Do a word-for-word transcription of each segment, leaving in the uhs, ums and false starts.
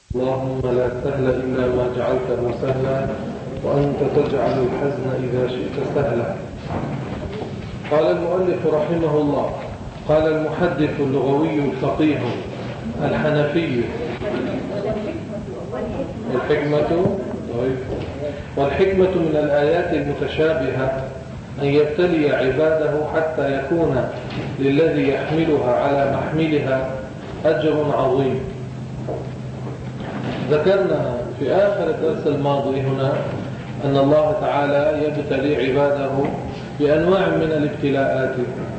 اللهم لا سهل إلا ما جعلته سهلا وأنت تجعل الحزن إذا شئت سهلا. قال المؤلف رحمه الله: قال المحدث اللغوي الفقيه الحنفي: والحكمة والحكمة من الآيات المتشابهة أن يبتلي عباده حتى يكون للذي يحملها على محملها أجر عظيم. ذكرنا في آخر الدرس الماضي هنا أن الله تعالى يبتلي عباده بأنواع من الابتلاءات،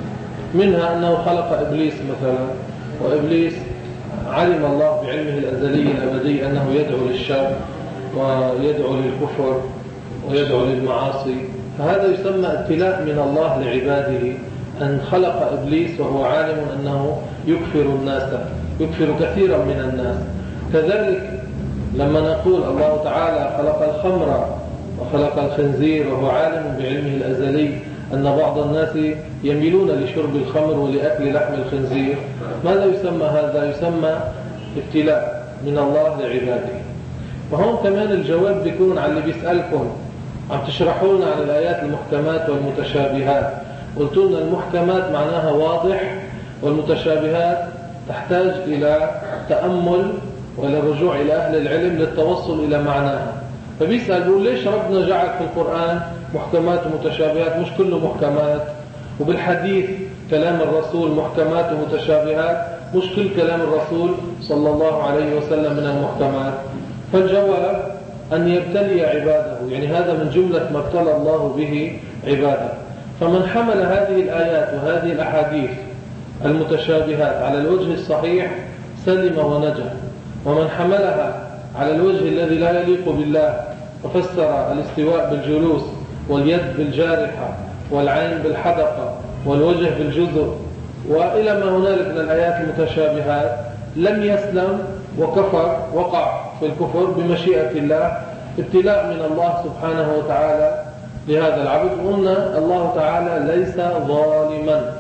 منها أنه خلق إبليس مثلا، وإبليس علم الله بعلمه الأزلي الأبدي أنه يدعو للشر ويدعو للكفر ويدعو للمعاصي، فهذا يسمى ابتلاء من الله لعباده، أن خلق إبليس وهو عالم أنه يكفر الناس، يكفر كثيرا من الناس. كذلك لما نقول الله تعالى خلق الخمر وخلق الخنزير وهو عالم بعلمه الأزلي أن بعض الناس يميلون لشرب الخمر ولأكل لحم الخنزير، ماذا يسمى هذا؟ يسمى ابتلاء من الله لعباده. وهون كمان الجواب بيكون على اللي بيسألكم: عم تشرحون عن الآيات المحكمات والمتشابهات، قلت لنا المحكمات معناها واضح، والمتشابهات تحتاج إلى تأمل وإلى الرجوع إلى أهل العلم للتوصل إلى معناها. فبيسأل بيقول: ليش ربنا جعل في القرآن محكمات ومتشابهات؟ مش كله محكمات. وبالحديث كلام الرسول محكمات ومتشابهات، مش كل كلام الرسول صلى الله عليه وسلم من المحكمات. فالجواب أن يبتلي عباده، يعني هذا من جملة ما ابتلى الله به عباده. فمن حمل هذه الآيات وهذه الأحاديث المتشابهات على الوجه الصحيح سلم ونجا، ومن حملها على الوجه الذي لا يليق بالله وفسر الاستواء بالجلوس واليد بالجارحة والعين بالحدقة والوجه بالجزر وإلى ما هنالك من الآيات المتشابهات لم يسلم وكفر، وقع في الكفر بمشيئة الله، ابتلاء من الله سبحانه وتعالى لهذا العبد. قلنا الله تعالى ليس ظالما،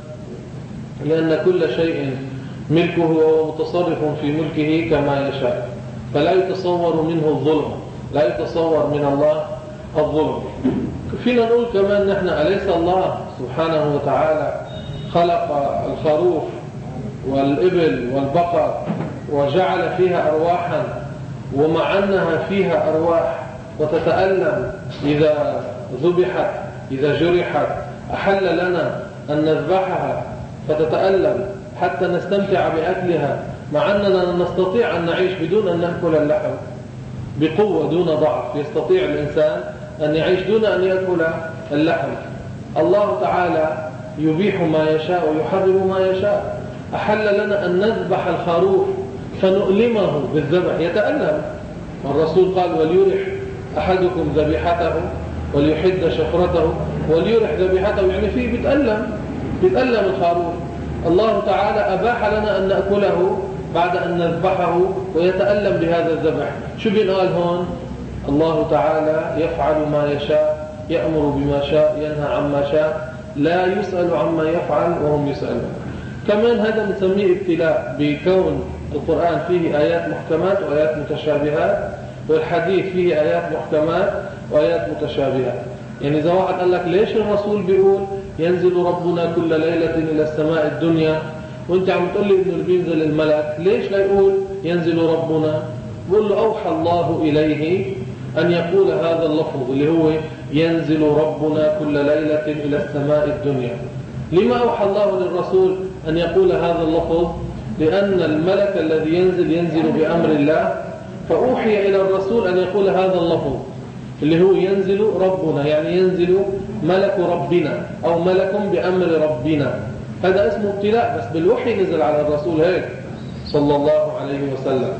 لأن كل شيء ملكه وهو متصرف في ملكه كما يشاء، فلا يتصور منه الظلم، لا يتصور من الله الظلم. فينا نقول كمان نحن: أليس الله سبحانه وتعالى خلق الخروف والإبل والبقر وجعل فيها أرواحا، ومع أنها فيها أرواح وتتألم إذا ذبحت إذا جرحت، أحل لنا أن نذبحها فتتألم حتى نستمتع بأكلها، مع أننا نستطيع أن نعيش بدون أن نأكل اللحم بقوة دون ضعف. يستطيع الإنسان أن يعيش دون أن يأكل اللحم. الله تعالى يبيح ما يشاء ويحرم ما يشاء. أحل لنا أن نذبح الخروف فنؤلمه بالذبح، يتألم. والرسول قال: وليرح أحدكم ذبيحته وليحد شفرته. وليرح ذبيحته يعني فيه بيتألم، بيتألم الخروف. الله تعالى أباح لنا أن نأكله بعد أن نذبحه ويتألم بهذا الذبح. شو بينقال هون؟ الله تعالى يفعل ما يشاء، يأمر بما شاء، ينهى عما شاء، لا يسأل عما يفعل وهم يسألون. كمان هذا نسميه ابتلاء، بكون القرآن فيه آيات محكمات وآيات متشابهات، والحديث فيه آيات محكمات وآيات متشابهات. يعني إذا واحد قال لك: ليش الرسول بيقول ينزل ربنا كل ليلة إلى السماء الدنيا، وانت عم تقول لي إنه بينزل الملك، ليش لا يقول ينزل ربنا؟ بقول له: أوحى الله إليه أن يقول هذا اللفظ اللي هو ينزل ربنا كل ليلة إلى السماء الدنيا. لما أوحى الله للرسول أن يقول هذا اللفظ؟ لأن الملك الذي ينزل ينزل بأمر الله، فأوحي إلى الرسول أن يقول هذا اللفظ اللي هو ينزل ربنا، يعني ينزل ملك ربنا أو ملك بأمر ربنا. هذا اسمه ابتلاء، بس بالوحي نزل على الرسول هيك صلى الله عليه وسلم.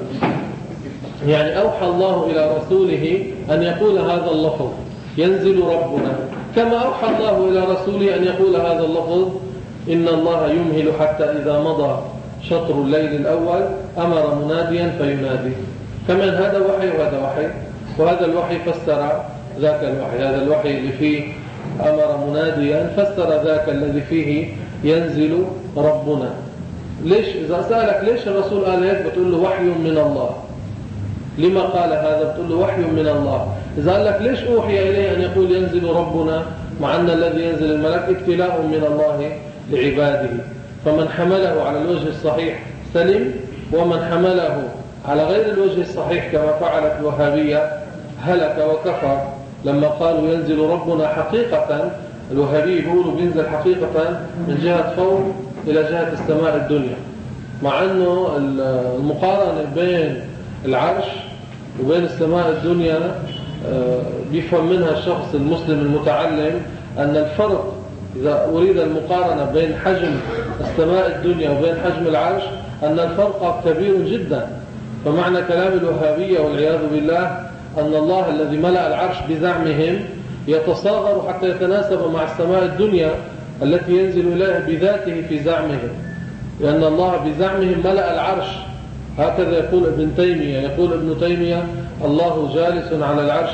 يعني أوحى الله إلى رسوله أن يقول هذا اللفظ ينزل ربنا، كما أوحى الله إلى رسوله أن يقول هذا اللفظ إن الله يمهل حتى إذا مضى شطر الليل الأول أمر مناديا فينادي. كمان هذا وحي وهذا وحي، وهذا الوحي فسر ذاك الوحي. هذا الوحي اللي فيه أمر مناديا فسر ذاك الذي فيه ينزل ربنا. ليش إذا سألك ليش الرسول قال هيك بتقول له وحي من الله. لما قال هذا؟ بتقول له وحي من الله. إذا قال لك ليش أوحي إليه أن يقول ينزل ربنا، مع أن الذي ينزل الملك ابتلاء من الله لعباده. فمن حمله على الوجه الصحيح سلم، ومن حمله على غير الوجه الصحيح كما فعلت الوهابية هلك وكفر. لما قالوا ينزل ربنا حقيقة، الوهابي بيقولوا بينزل حقيقة من جهة فوق إلى جهة السماء الدنيا، مع أنه المقارنة بين العرش وبين السماء الدنيا بيفهم منها الشخص المسلم المتعلم أن الفرق إذا أريد المقارنة بين حجم السماء الدنيا وبين حجم العرش أن الفرق كبير جدا. فمعنى كلام الوهابية والعياذ بالله أن الله الذي ملأ العرش بزعمهم يتصاغر حتى يتناسب مع السماء الدنيا التي ينزل إليها بذاته في زعمهم، لأن الله بزعمهم ملأ العرش. هكذا يقول ابن تيمية. يقول ابن تيمية الله جالس على العرش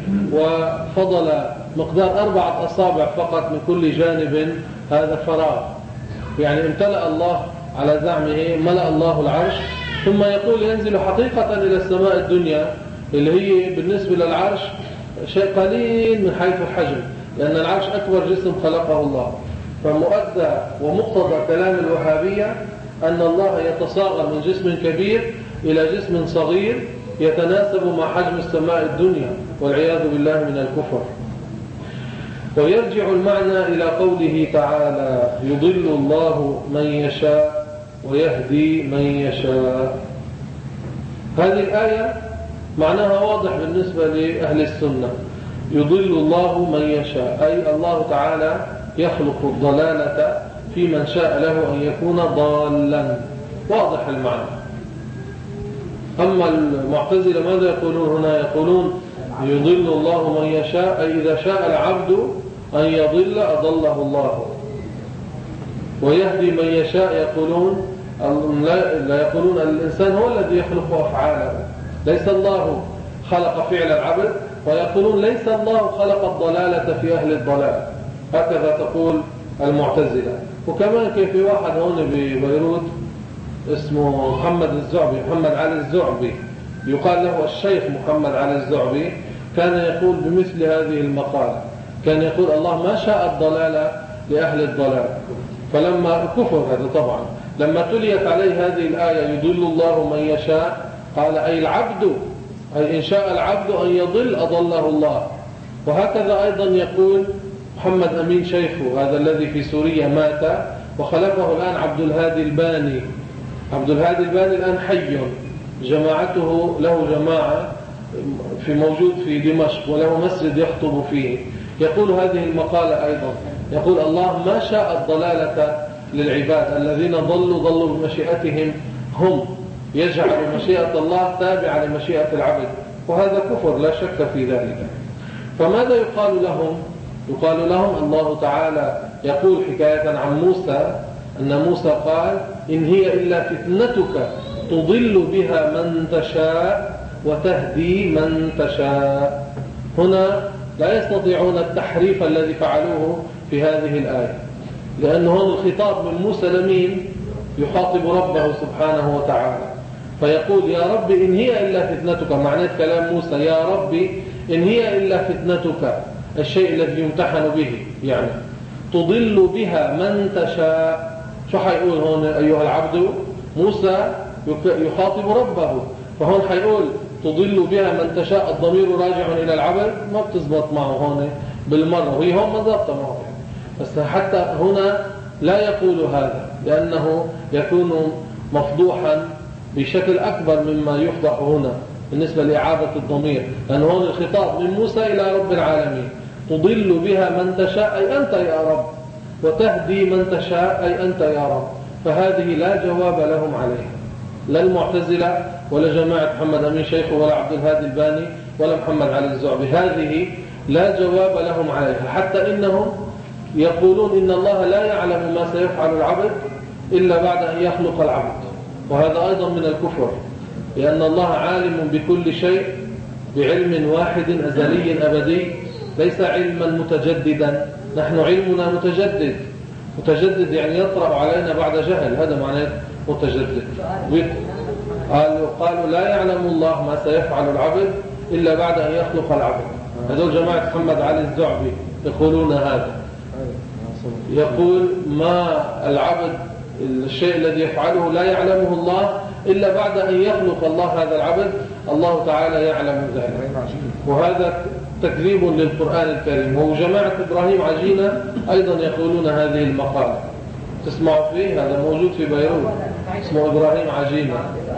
وفضل مقدار أربعة أصابع فقط من كل جانب، هذا فراغ، يعني امتلأ الله على زعمه ملأ الله العرش. ثم يقول ينزل حقيقة إلى السماء الدنيا اللي هي بالنسبة للعرش شيء قليل من حيث الحجم، لأن العرش أكبر جسم خلقه الله. فمؤدى ومقتضى كلام الوهابية أن الله يتصاغر من جسم كبير إلى جسم صغير يتناسب مع حجم السماء الدنيا، والعياذ بالله من الكفر. ويرجع المعنى إلى قوله تعالى يضل الله من يشاء ويهدي من يشاء. هذه الآية معناها واضح بالنسبة لأهل السنة. يضل الله من يشاء، أي الله تعالى يخلق الضلالة في من شاء له أن يكون ضالا، واضح المعنى. أما المعتزلة ماذا يقولون هنا؟ يقولون يضل الله من يشاء، أي إذا شاء العبد أن يضل أضله الله. ويهدي من يشاء يقولون لا يقولون الإنسان هو الذي يخلق أفعاله، ليس الله خلق فعل العبد، ويقولون ليس الله خلق الضلالة في أهل الضلال. هكذا تقول المعتزلة. وكمان كيف في واحد هون ببيروت اسمه محمد الزعبي، محمد علي الزعبي، يقال له الشيخ محمد علي الزعبي، كان يقول بمثل هذه المقالة، كان يقول الله ما شاء الضلالة لأهل الضلال. فلما كفر هذا طبعا، لما تليت عليه هذه الآية يضل الله من يشاء، قال أي العبد، أي إن شاء العبد أن يضل أضله الله. وهكذا أيضا يقول محمد أمين شيخه، هذا الذي في سوريا مات، وخلفه الآن عبد الهادي الباني. عبد الهادي الباني الآن حي، جماعته له جماعة في موجود في دمشق وله مسجد يخطب فيه. يقول هذه المقالة أيضا، يقول الله ما شاء الضلالة للعباد الذين ضلوا ضلوا بمشيئتهم هم، يجعل مشيئة الله تابعة لمشيئة العبد، وهذا كفر لا شك في ذلك. فماذا يقال لهم؟ يقال لهم الله تعالى يقول حكاية عن موسى أن موسى قال إن هي إلا فتنتك تضل بها من تشاء وتهدي من تشاء. هنا لا يستطيعون التحريف الذي فعلوه في هذه الآية، لأن هون الخطاب من موسى لمين؟ يخاطب ربه سبحانه وتعالى، فيقول يا رب إن هي إلا فتنتك. معنى كلام موسى يا رب إن هي إلا فتنتك، الشيء الذي يمتحن به، يعني تضل بها من تشاء. شو حيقول هون أيها العبد؟ موسى يخاطب ربه، فهون حيقول تضل بها من تشاء، الضمير راجع إلى العبد، ما بتزبط معه هون بالمرة، وهي هون ما ضبط معه. بس حتى هنا لا يقول هذا، لأنه يكون مفضوحا بشكل أكبر مما يفضح هنا بالنسبة لإعادة الضمير، لأن هون الخطاب من موسى إلى رب العالمين. تضل بها من تشاء أي أنت يا رب، وتهدي من تشاء أي أنت يا رب. فهذه لا جواب لهم عليها، لا المعتزلة ولا جماعة محمد أمين شيخه ولا عبد الهادي الباني ولا محمد علي الزعبي، هذه لا جواب لهم عليها. حتى إنهم يقولون إن الله لا يعلم ما سيفعل العبد إلا بعد أن يخلق العبد، وهذا أيضا من الكفر، لأن الله عالم بكل شيء بعلم واحد أزلي أبدي، ليس علما متجددا. نحن علمنا متجدد، متجدد يعني يطرأ علينا بعد جهل، هذا معناه متجدد. قالوا, قالوا لا يعلم الله ما سيفعل العبد إلا بعد أن يخلق العبد. هذول جماعة محمد علي الزعبي يقولون هذا، يقول ما العبد الشيء الذي يفعله لا يعلمه الله إلا بعد أن يخلق الله هذا العبد، الله تعالى يعلم ذلك. وهذا تكذيب للقرآن الكريم. وجماعة إبراهيم عجينة أيضا يقولون هذه المقالة، تسمعوا فيه، هذا موجود في بيروت، اسمه إبراهيم عجينة،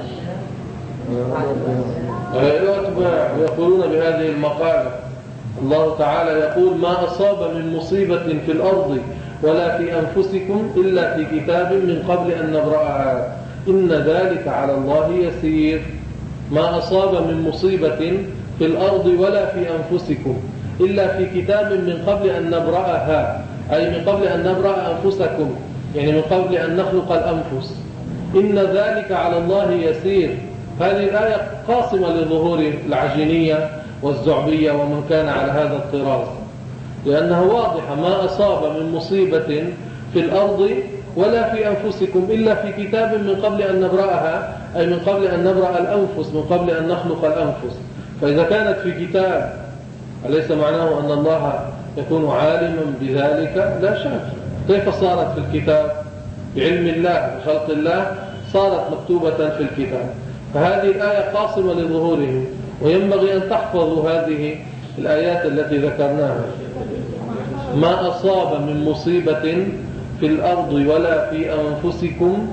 يقولون بهذه المقالة. الله تعالى يقول ما أصاب من مصيبة في الأرض ولا في أنفسكم إلا في كتاب من قبل أن نبرأها إن ذلك على الله يسير. ما أصاب من مصيبة في الأرض ولا في أنفسكم إلا في كتاب من قبل أن نبرأها، أي من قبل أن نبرأ أنفسكم، يعني من قبل أن نخلق الأنفس. إن ذلك على الله يسير. هذه الآية قاصمة لظهور العجينية والزعبية ومن كان على هذا الطراز، لأنها واضحة. ما أصاب من مصيبة في الأرض ولا في أنفسكم إلا في كتاب من قبل أن نبرأها، أي من قبل أن نبرأ الأنفس، من قبل أن نخلق الأنفس. فإذا كانت في كتاب أليس معناه أن الله يكون عالما بذلك؟ لا شك. كيف صارت في الكتاب؟ بعلم الله بخلق الله صارت مكتوبة في الكتاب. فهذه الآية قاصمة لظهورهم، وينبغي أن تحفظوا هذه الآيات التي ذكرناها. ما أصاب من مصيبة في الأرض ولا في أنفسكم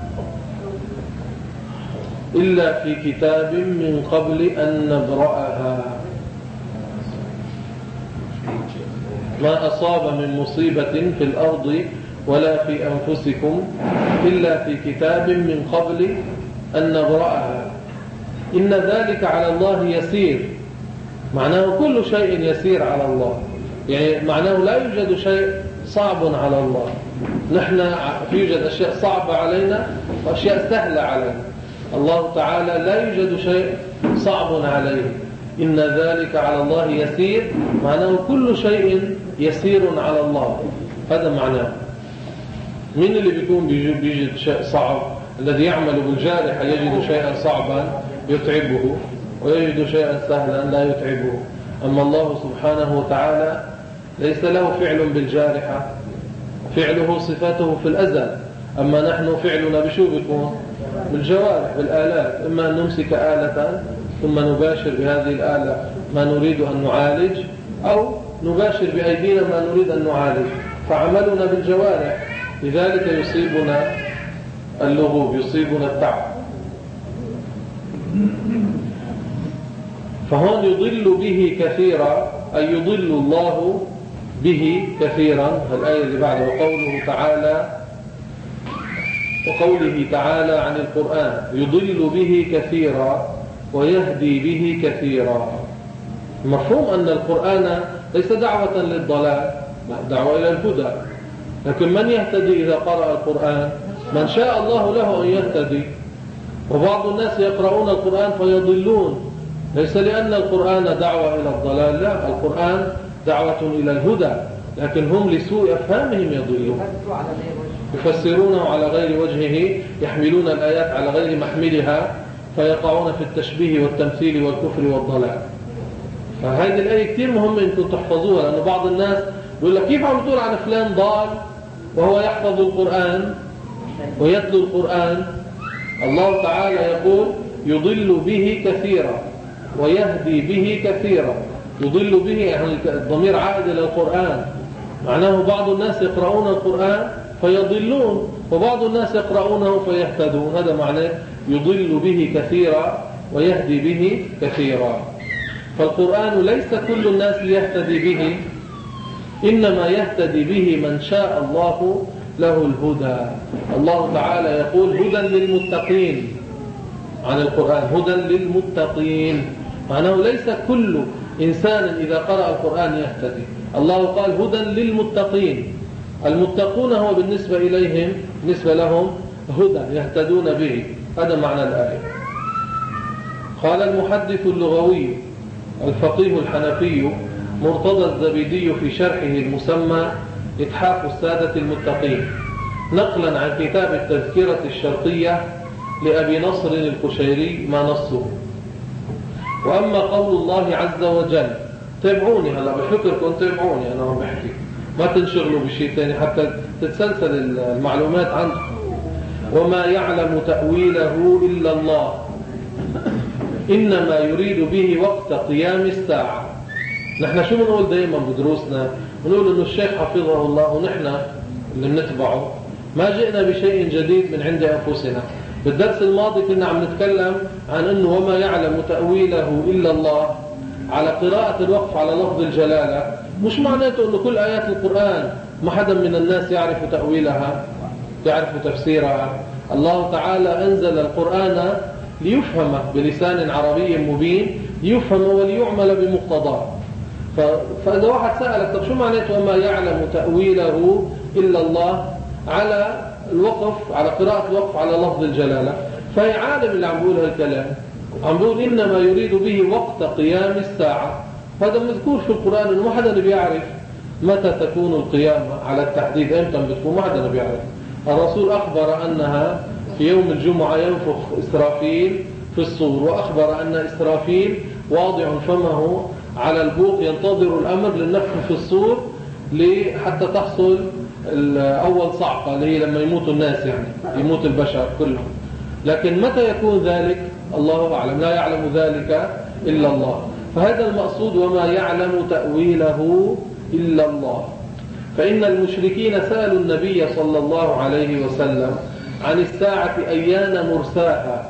إلا في كتاب من قبل أن نبرأها. ما أصاب من مصيبة في الأرض ولا في أنفسكم إلا في كتاب من قبل أن نبرأها إن ذلك على الله يسير. معناه كل شيء يسير على الله، يعني معناه لا يوجد شيء صعب على الله. نحن يوجد أشياء صعبة علينا وأشياء سهلة علينا، الله تعالى لا يوجد شيء صعب عليه. إن ذلك على الله يسير، معناه كل شيء يسير على الله. هذا معناه. من اللي بيكون بيجد شيء صعب؟ الذي يعمل بالجارحة يجد شيئا صعبا يتعبه، ويجد شيئا سهلا لا يتعبه. أما الله سبحانه وتعالى ليس له فعل بالجارحة، فعله صفاته في الأزل. أما نحن فعلنا بشو بيكون؟ بالجوارح، بالآلات. إما أن نمسك آلة ثم نباشر بهذه الآلة ما نريد أن نعالج، أو نباشر بأيدينا ما نريد أن نعالج. فعملنا بالجوارح، لذلك يصيبنا اللغوب، يصيبنا التعب. فهون يضل به كثيرا، أي يضل الله به كثيرا. الآية اللي بعدها وقوله تعالى وقوله تعالى عن القرآن يضل به كثيرا ويهدي به كثيرا. مفهوم أن القرآن ليس دعوة للضلال، دعوة إلى الهدى. لكن من يهتدي إذا قرأ القرآن؟ من شاء الله له أن يهتدي. وبعض الناس يقرؤون القرآن فيضلون، ليس لأن القرآن دعوة إلى الضلال، لا، القرآن دعوة إلى الهدى، لكن هم لسوء أفهامهم يضلون، يفسرونه على غير وجهه، يحملون الآيات على غير محملها، فيقعون في التشبيه والتمثيل والكفر والضلال. فهذه الآية كتير مهمة أنكم تحفظوها، لأن بعض الناس يقول لك كيف عم تقول عن فلان ضال وهو يحفظ القرآن ويتلو القرآن؟ الله تعالى يقول يضل به كثيرا ويهدي به كثيرا. يضل به يعني الضمير عائد إلى القرآن، معناه بعض الناس يقرؤون القرآن فيضلون، وبعض الناس يقرؤونه فيهتدون. هذا معناه يضل به كثيرا ويهدي به كثيرا. فالقرآن ليس كل الناس يهتدي به، إنما يهتدي به من شاء الله له الهدى. الله تعالى يقول هدى للمتقين عن القرآن، هدى للمتقين، معناه ليس كل إنسان إذا قرأ القرآن يهتدي. الله قال هدى للمتقين، المتقون هو بالنسبة إليهم بالنسبة لهم هدى يهتدون به. هذا معنى الآية. قال المحدث اللغوي الفقيه الحنفي مرتضى الزبيدي في شرحه المسمى إتحاف السادة المتقين، نقلا عن كتاب التذكرة الشرطية لأبي نصر القشيري ما نصه. وأما قول الله عز وجل، تابعوني هلا بفكركم، تابعوني أنا عم بحكي، ما تنشغلوا بشيء ثاني حتى تتسلسل المعلومات عنكم. وما يعلم تأويله إلا الله، إنما يريد به وقت قيام الساعة. نحن شو بنقول دائما بدروسنا؟ بنقول إنه الشيخ حفظه الله ونحن اللي بنتبعه ما جئنا بشيء جديد من عند أنفسنا. بالدرس الماضي كنا عم نتكلم عن أنه وما يعلم تأويله إلا الله على قراءة الوقف على لفظ الجلالة، مش معناته أنه كل آيات القرآن ما حدا من الناس يعرف تأويلها يعرف تفسيرها. الله تعالى أنزل القرآن ليفهم بلسان عربي مبين، ليفهم وليعمل بمقتضاه. فإذا واحد سألك طب شو معناته وما يعلم تأويله إلا الله على الوقف على قراءة الوقف على لفظ الجلالة، فهي عالم اللي عم بيقول هالكلام، عم بيقول إنما يريد به وقت قيام الساعة. هذا مذكور في القرآن إنه ما حدا بيعرف متى تكون القيامة على التحديد، إمتى بتكون ما حدا بيعرف. الرسول أخبر أنها في يوم الجمعة ينفخ إسرافيل في الصور، وأخبر أن إسرافيل واضع فمه على البوق ينتظر الأمر للنفخ في الصور حتى تحصل أول صعقة اللي هي لما يموت الناس، يعني يموت البشر كلهم. لكن متى يكون ذلك الله أعلم، لا يعلم ذلك إلا الله. فهذا المقصود وما يعلم تأويله إلا الله. فإن المشركين سألوا النبي صلى الله عليه وسلم عن الساعة أيان مرساها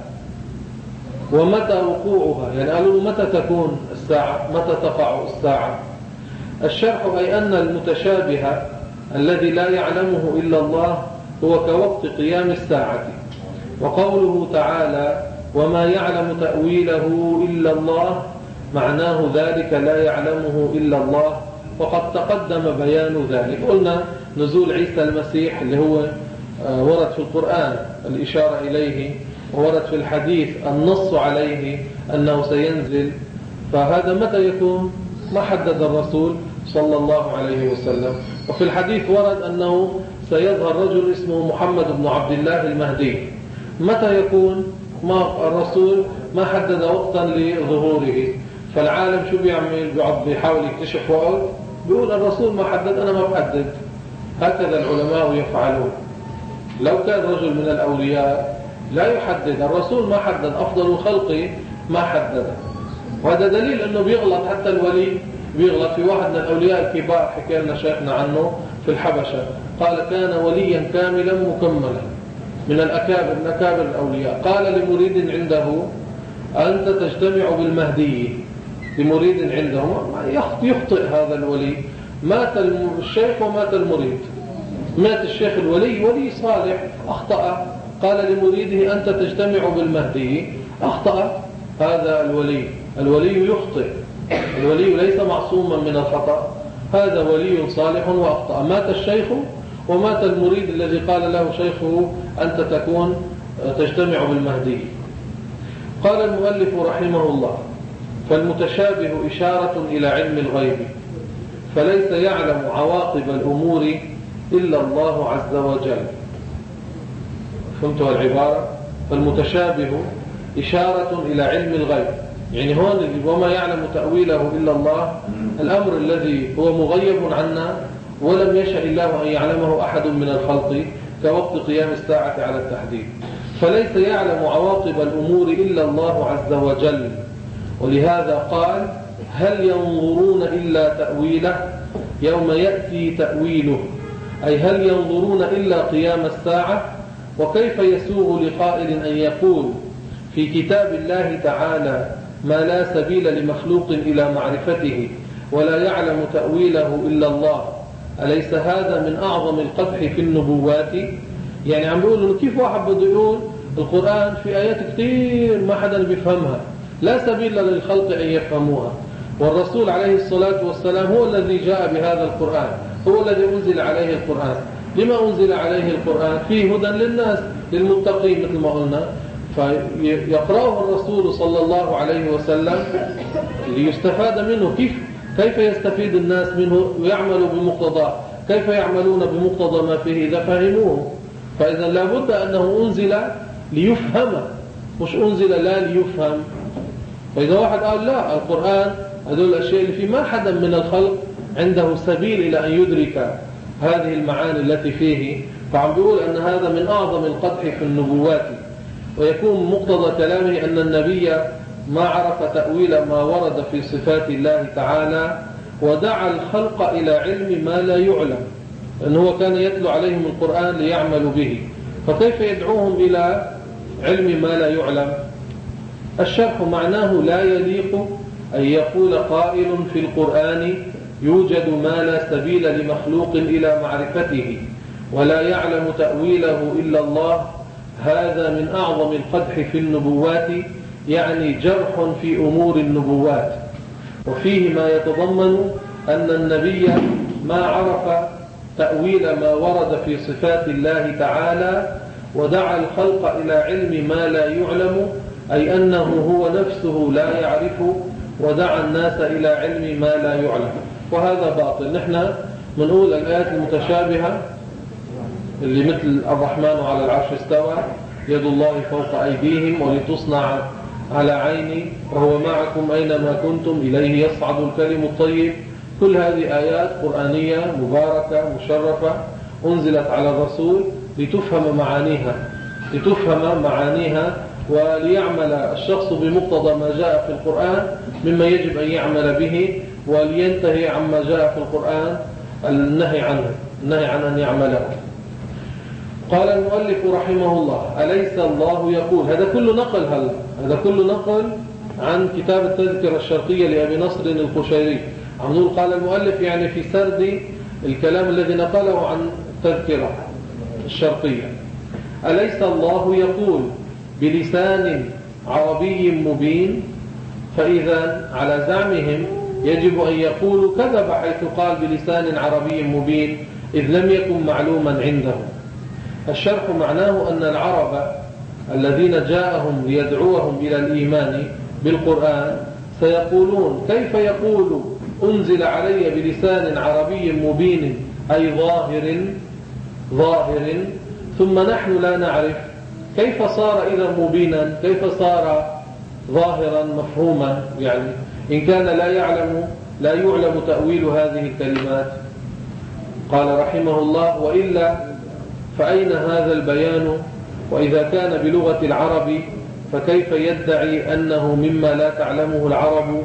ومتى وقوعها، يعني قالوا متى تكون الساعة، متى تقع الساعة. الشرح أي أن المتشابه الذي لا يعلمه إلا الله هو كوقت قيام الساعة. وقوله تعالى وما يعلم تأويله إلا الله معناه ذلك لا يعلمه إلا الله، وقد تقدم بيان ذلك. قلنا نزول عيسى المسيح اللي هو ورد في القرآن الإشارة إليه، وورد في الحديث النص عليه أنه سينزل. فهذا متى يكون ما حدد الرسول صلى الله عليه وسلم. وفي الحديث ورد أنه سيظهر رجل اسمه محمد بن عبد الله المهدي. متى يكون ما الرسول ما حدد وقتا لظهوره. فالعالم شو بيعمل؟ بيقعد بيحاول يكتشف وقت، بيقول الرسول ما حدد أنا ما بحدد. هكذا العلماء يفعلون. لو كان رجل من الأولياء لا يحدد، الرسول ما حدد، أفضل الخلق ما حدد. وهذا دليل أنه بيغلط حتى الولي بيغلط. في واحد من الأولياء الكبار حكى لنا شيخنا عنه في الحبشة، قال كان وليا كاملا مكملا من الأكابر من أكابر الأولياء. قال لمريد عنده أنت تجتمع بالمهدي، لمريد عنده يخطئ هذا الولي. مات الشيخ ومات المريد، مات الشيخ الولي ولي صالح أخطأ، قال لمريده أنت تجتمع بالمهدي، أخطأ هذا الولي. الولي يخطئ، الولي ليس معصوما من الخطأ، هذا ولي صالح وأخطأ. مات الشيخ ومات المريد الذي قال له شيخه أنت تكون تجتمع بالمهدي. قال المؤلف رحمه الله فالمتشابه إشارة إلى علم الغيب، فليس يعلم عواقب الأمور إلا الله عز وجل. فهمتوا العبارة؟ فالمتشابه إشارة إلى علم الغيب، يعني هون وما يعلم تأويله إلا الله، الأمر الذي هو مغيب عنا ولم يشاء الله أن يعلمه أحد من الخلق كوقت قيام الساعة على التحديد. فليس يعلم عواقب الأمور إلا الله عز وجل. ولهذا قال هل ينظرون إلا تأويله يوم يأتي تأويله، أي هل ينظرون إلا قيام الساعة. وكيف يسوغ لقائل أن يقول في كتاب الله تعالى ما لا سبيل لمخلوق إلى معرفته ولا يعلم تأويله إلا الله، أليس هذا من أعظم القدح في النبوات؟ يعني عم بيقولوا كيف واحد بده يقول القرآن في آيات كتير ما حدا بيفهمها، لا سبيل للخلق أن يفهموها، والرسول عليه الصلاة والسلام هو الذي جاء بهذا القرآن، هو الذي أنزل عليه القرآن. لما أنزل عليه القرآن؟ فيه هدى للناس للمتقين مثل ما قلنا، فيقرأه الرسول صلى الله عليه وسلم ليستفاد منه. كيف كيف يستفيد الناس منه ويعملوا بمقتضاه؟ كيف يعملون بمقتضى ما فيه إذا فهموه؟ فإذا لابد أنه أنزل ليفهم، مش أنزل لا ليفهم. فإذا واحد قال لا القرآن هذول الأشياء اللي فيه ما حدا من الخلق عنده سبيل إلى أن يدرك هذه المعاني التي فيه، فعم بيقول أن هذا من أعظم القدح في النبوات، ويكون مقتضى كلامه أن النبي ما عرف تأويل ما ورد في صفات الله تعالى، ودعا الخلق إلى علم ما لا يعلم، لأنه كان يتلو عليهم القرآن ليعملوا به، فكيف يدعوهم إلى علم ما لا يعلم؟ الشرح معناه لا يليق أن يقول قائل في القرآن يوجد ما لا سبيل لمخلوق إلى معرفته ولا يعلم تأويله إلا الله، هذا من أعظم القدح في النبوات، يعني جرح في أمور النبوات، وفيه ما يتضمن أن النبي ما عرف تأويل ما ورد في صفات الله تعالى ودعا الخلق إلى علم ما لا يعلم، أي أنه هو نفسه لا يعرف، ودعا الناس إلى علم ما لا يعلم، وهذا باطل. نحن بنقول الآيات المتشابهة اللي مثل الرحمن على العرش استوى، يد الله فوق أيديهم، ولتصنع على عيني، وهو معكم أينما كنتم، إليه يصعد الكلم الطيب، كل هذه آيات قرآنية مباركة مشرفة أنزلت على الرسول لتفهم معانيها لتفهم معانيها وليعمل الشخص بمقتضى ما جاء في القرآن مما يجب أن يعمل به، ولينتهي عما جاء في القرآن النهي عنه النهي عن أن يعمله. قال المؤلف رحمه الله: أليس الله يقول؟ هذا كله نقل هلا هذا كله نقل عن كتاب التذكرة الشرقية لأبي نصر القشيري. عم نقول قال المؤلف يعني في سرد الكلام الذي نقله عن التذكرة الشرقية. أليس الله يقول بلسان عربي مبين؟ فإذا على زعمهم يجب أن يقولوا كذب حيث قال بلسان عربي مبين، إذ لم يكن معلوما عندهم. الشرح معناه أن العرب الذين جاءهم ليدعوهم إلى الإيمان بالقرآن سيقولون: كيف يقول أنزل علي بلسان عربي مبين، أي ظاهر ظاهر ثم نحن لا نعرف كيف صار إذا مبينا، كيف صار ظاهرا مفهوما، يعني إن كان لا يعلم لا يعلم تأويل هذه الكلمات. قال رحمه الله: وإلا فأين هذا البيان؟ وإذا كان بلغة العرب فكيف يدعي أنه مما لا تعلمه العرب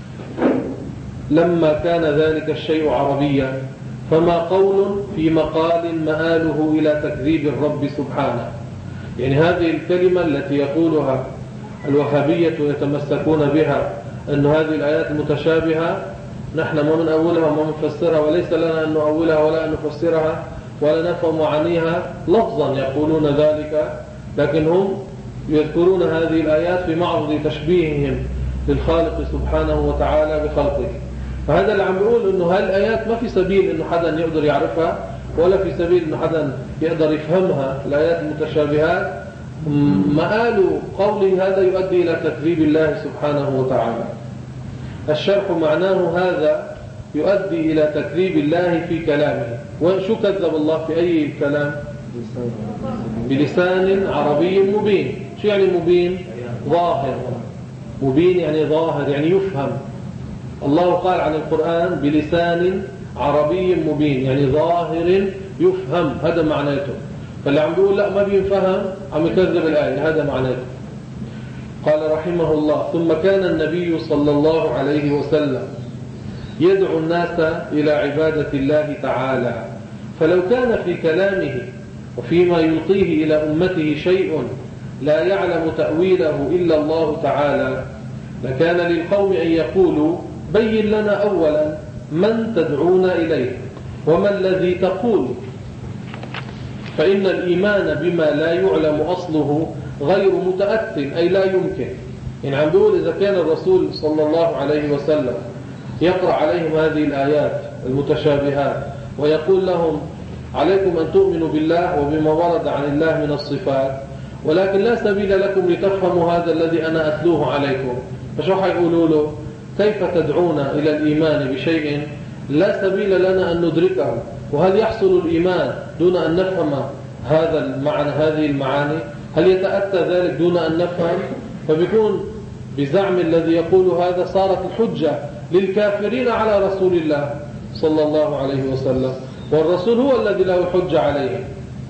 لما كان ذلك الشيء عربيا؟ فما قول في مقال مآله إلى تكذيب الرب سبحانه. يعني هذه الكلمة التي يقولها الوهابية يتمسكون بها أن هذه الآيات المتشابهة نحن ما من أولها وما نفسرها، وليس لنا أن نؤولها ولا أن نفسرها ولا نفهم معانيها، لفظا يقولون ذلك، لكن هم يذكرون هذه الآيات في معرض تشبيههم للخالق سبحانه وتعالى بخلقه. فهذا اللي عم بيقول انه هالآيات ما في سبيل انه حدا يقدر يعرفها، ولا في سبيل انه حدا يقدر يفهمها، الآيات المتشابهات. مآل قوله هذا يؤدي إلى تكذيب الله سبحانه وتعالى. الشرح معناه هذا يؤدي إلى تكذيب الله في كلامه. وشو كذب الله في أي كلام؟ بلسان عربي مبين. شو يعني مبين؟ ظاهر. مبين يعني ظاهر، يعني يفهم. الله قال عن القرآن بلسان عربي مبين، يعني ظاهر يفهم، هذا معناته. فاللي عم بيقول لا ما بينفهم عم يكذب الآية، هذا معناته. قال رحمه الله: ثم كان النبي صلى الله عليه وسلم يدعو الناس إلى عبادة الله تعالى، فلو كان في كلامه وفيما يلقيه إلى أمته شيء لا يعلم تأويله إلا الله تعالى لكان للقوم أن يقولوا: بين لنا أولا من تدعون إليه وما الذي تقول، فإن الإيمان بما لا يعلم أصله غير متأتٍ، أي لا يمكن. يعني عم بيقول إذا كان الرسول صلى الله عليه وسلم يقرأ عليهم هذه الآيات المتشابهات ويقول لهم: عليكم أن تؤمنوا بالله وبما ورد عن الله من الصفات، ولكن لا سبيل لكم لتفهموا هذا الذي أنا أتلوه عليكم، فشو حيقولوا له؟ كيف تدعون إلى الإيمان بشيء لا سبيل لنا أن ندركه؟ وهل يحصل الإيمان دون أن نفهم هذا المعنى هذه المعاني؟ هل يتأتى ذلك دون أن نفهم؟ فبيكون بزعم الذي يقول هذا صارت الحجة للكافرين على رسول الله صلى الله عليه وسلم، والرسول هو الذي له حجة عليه.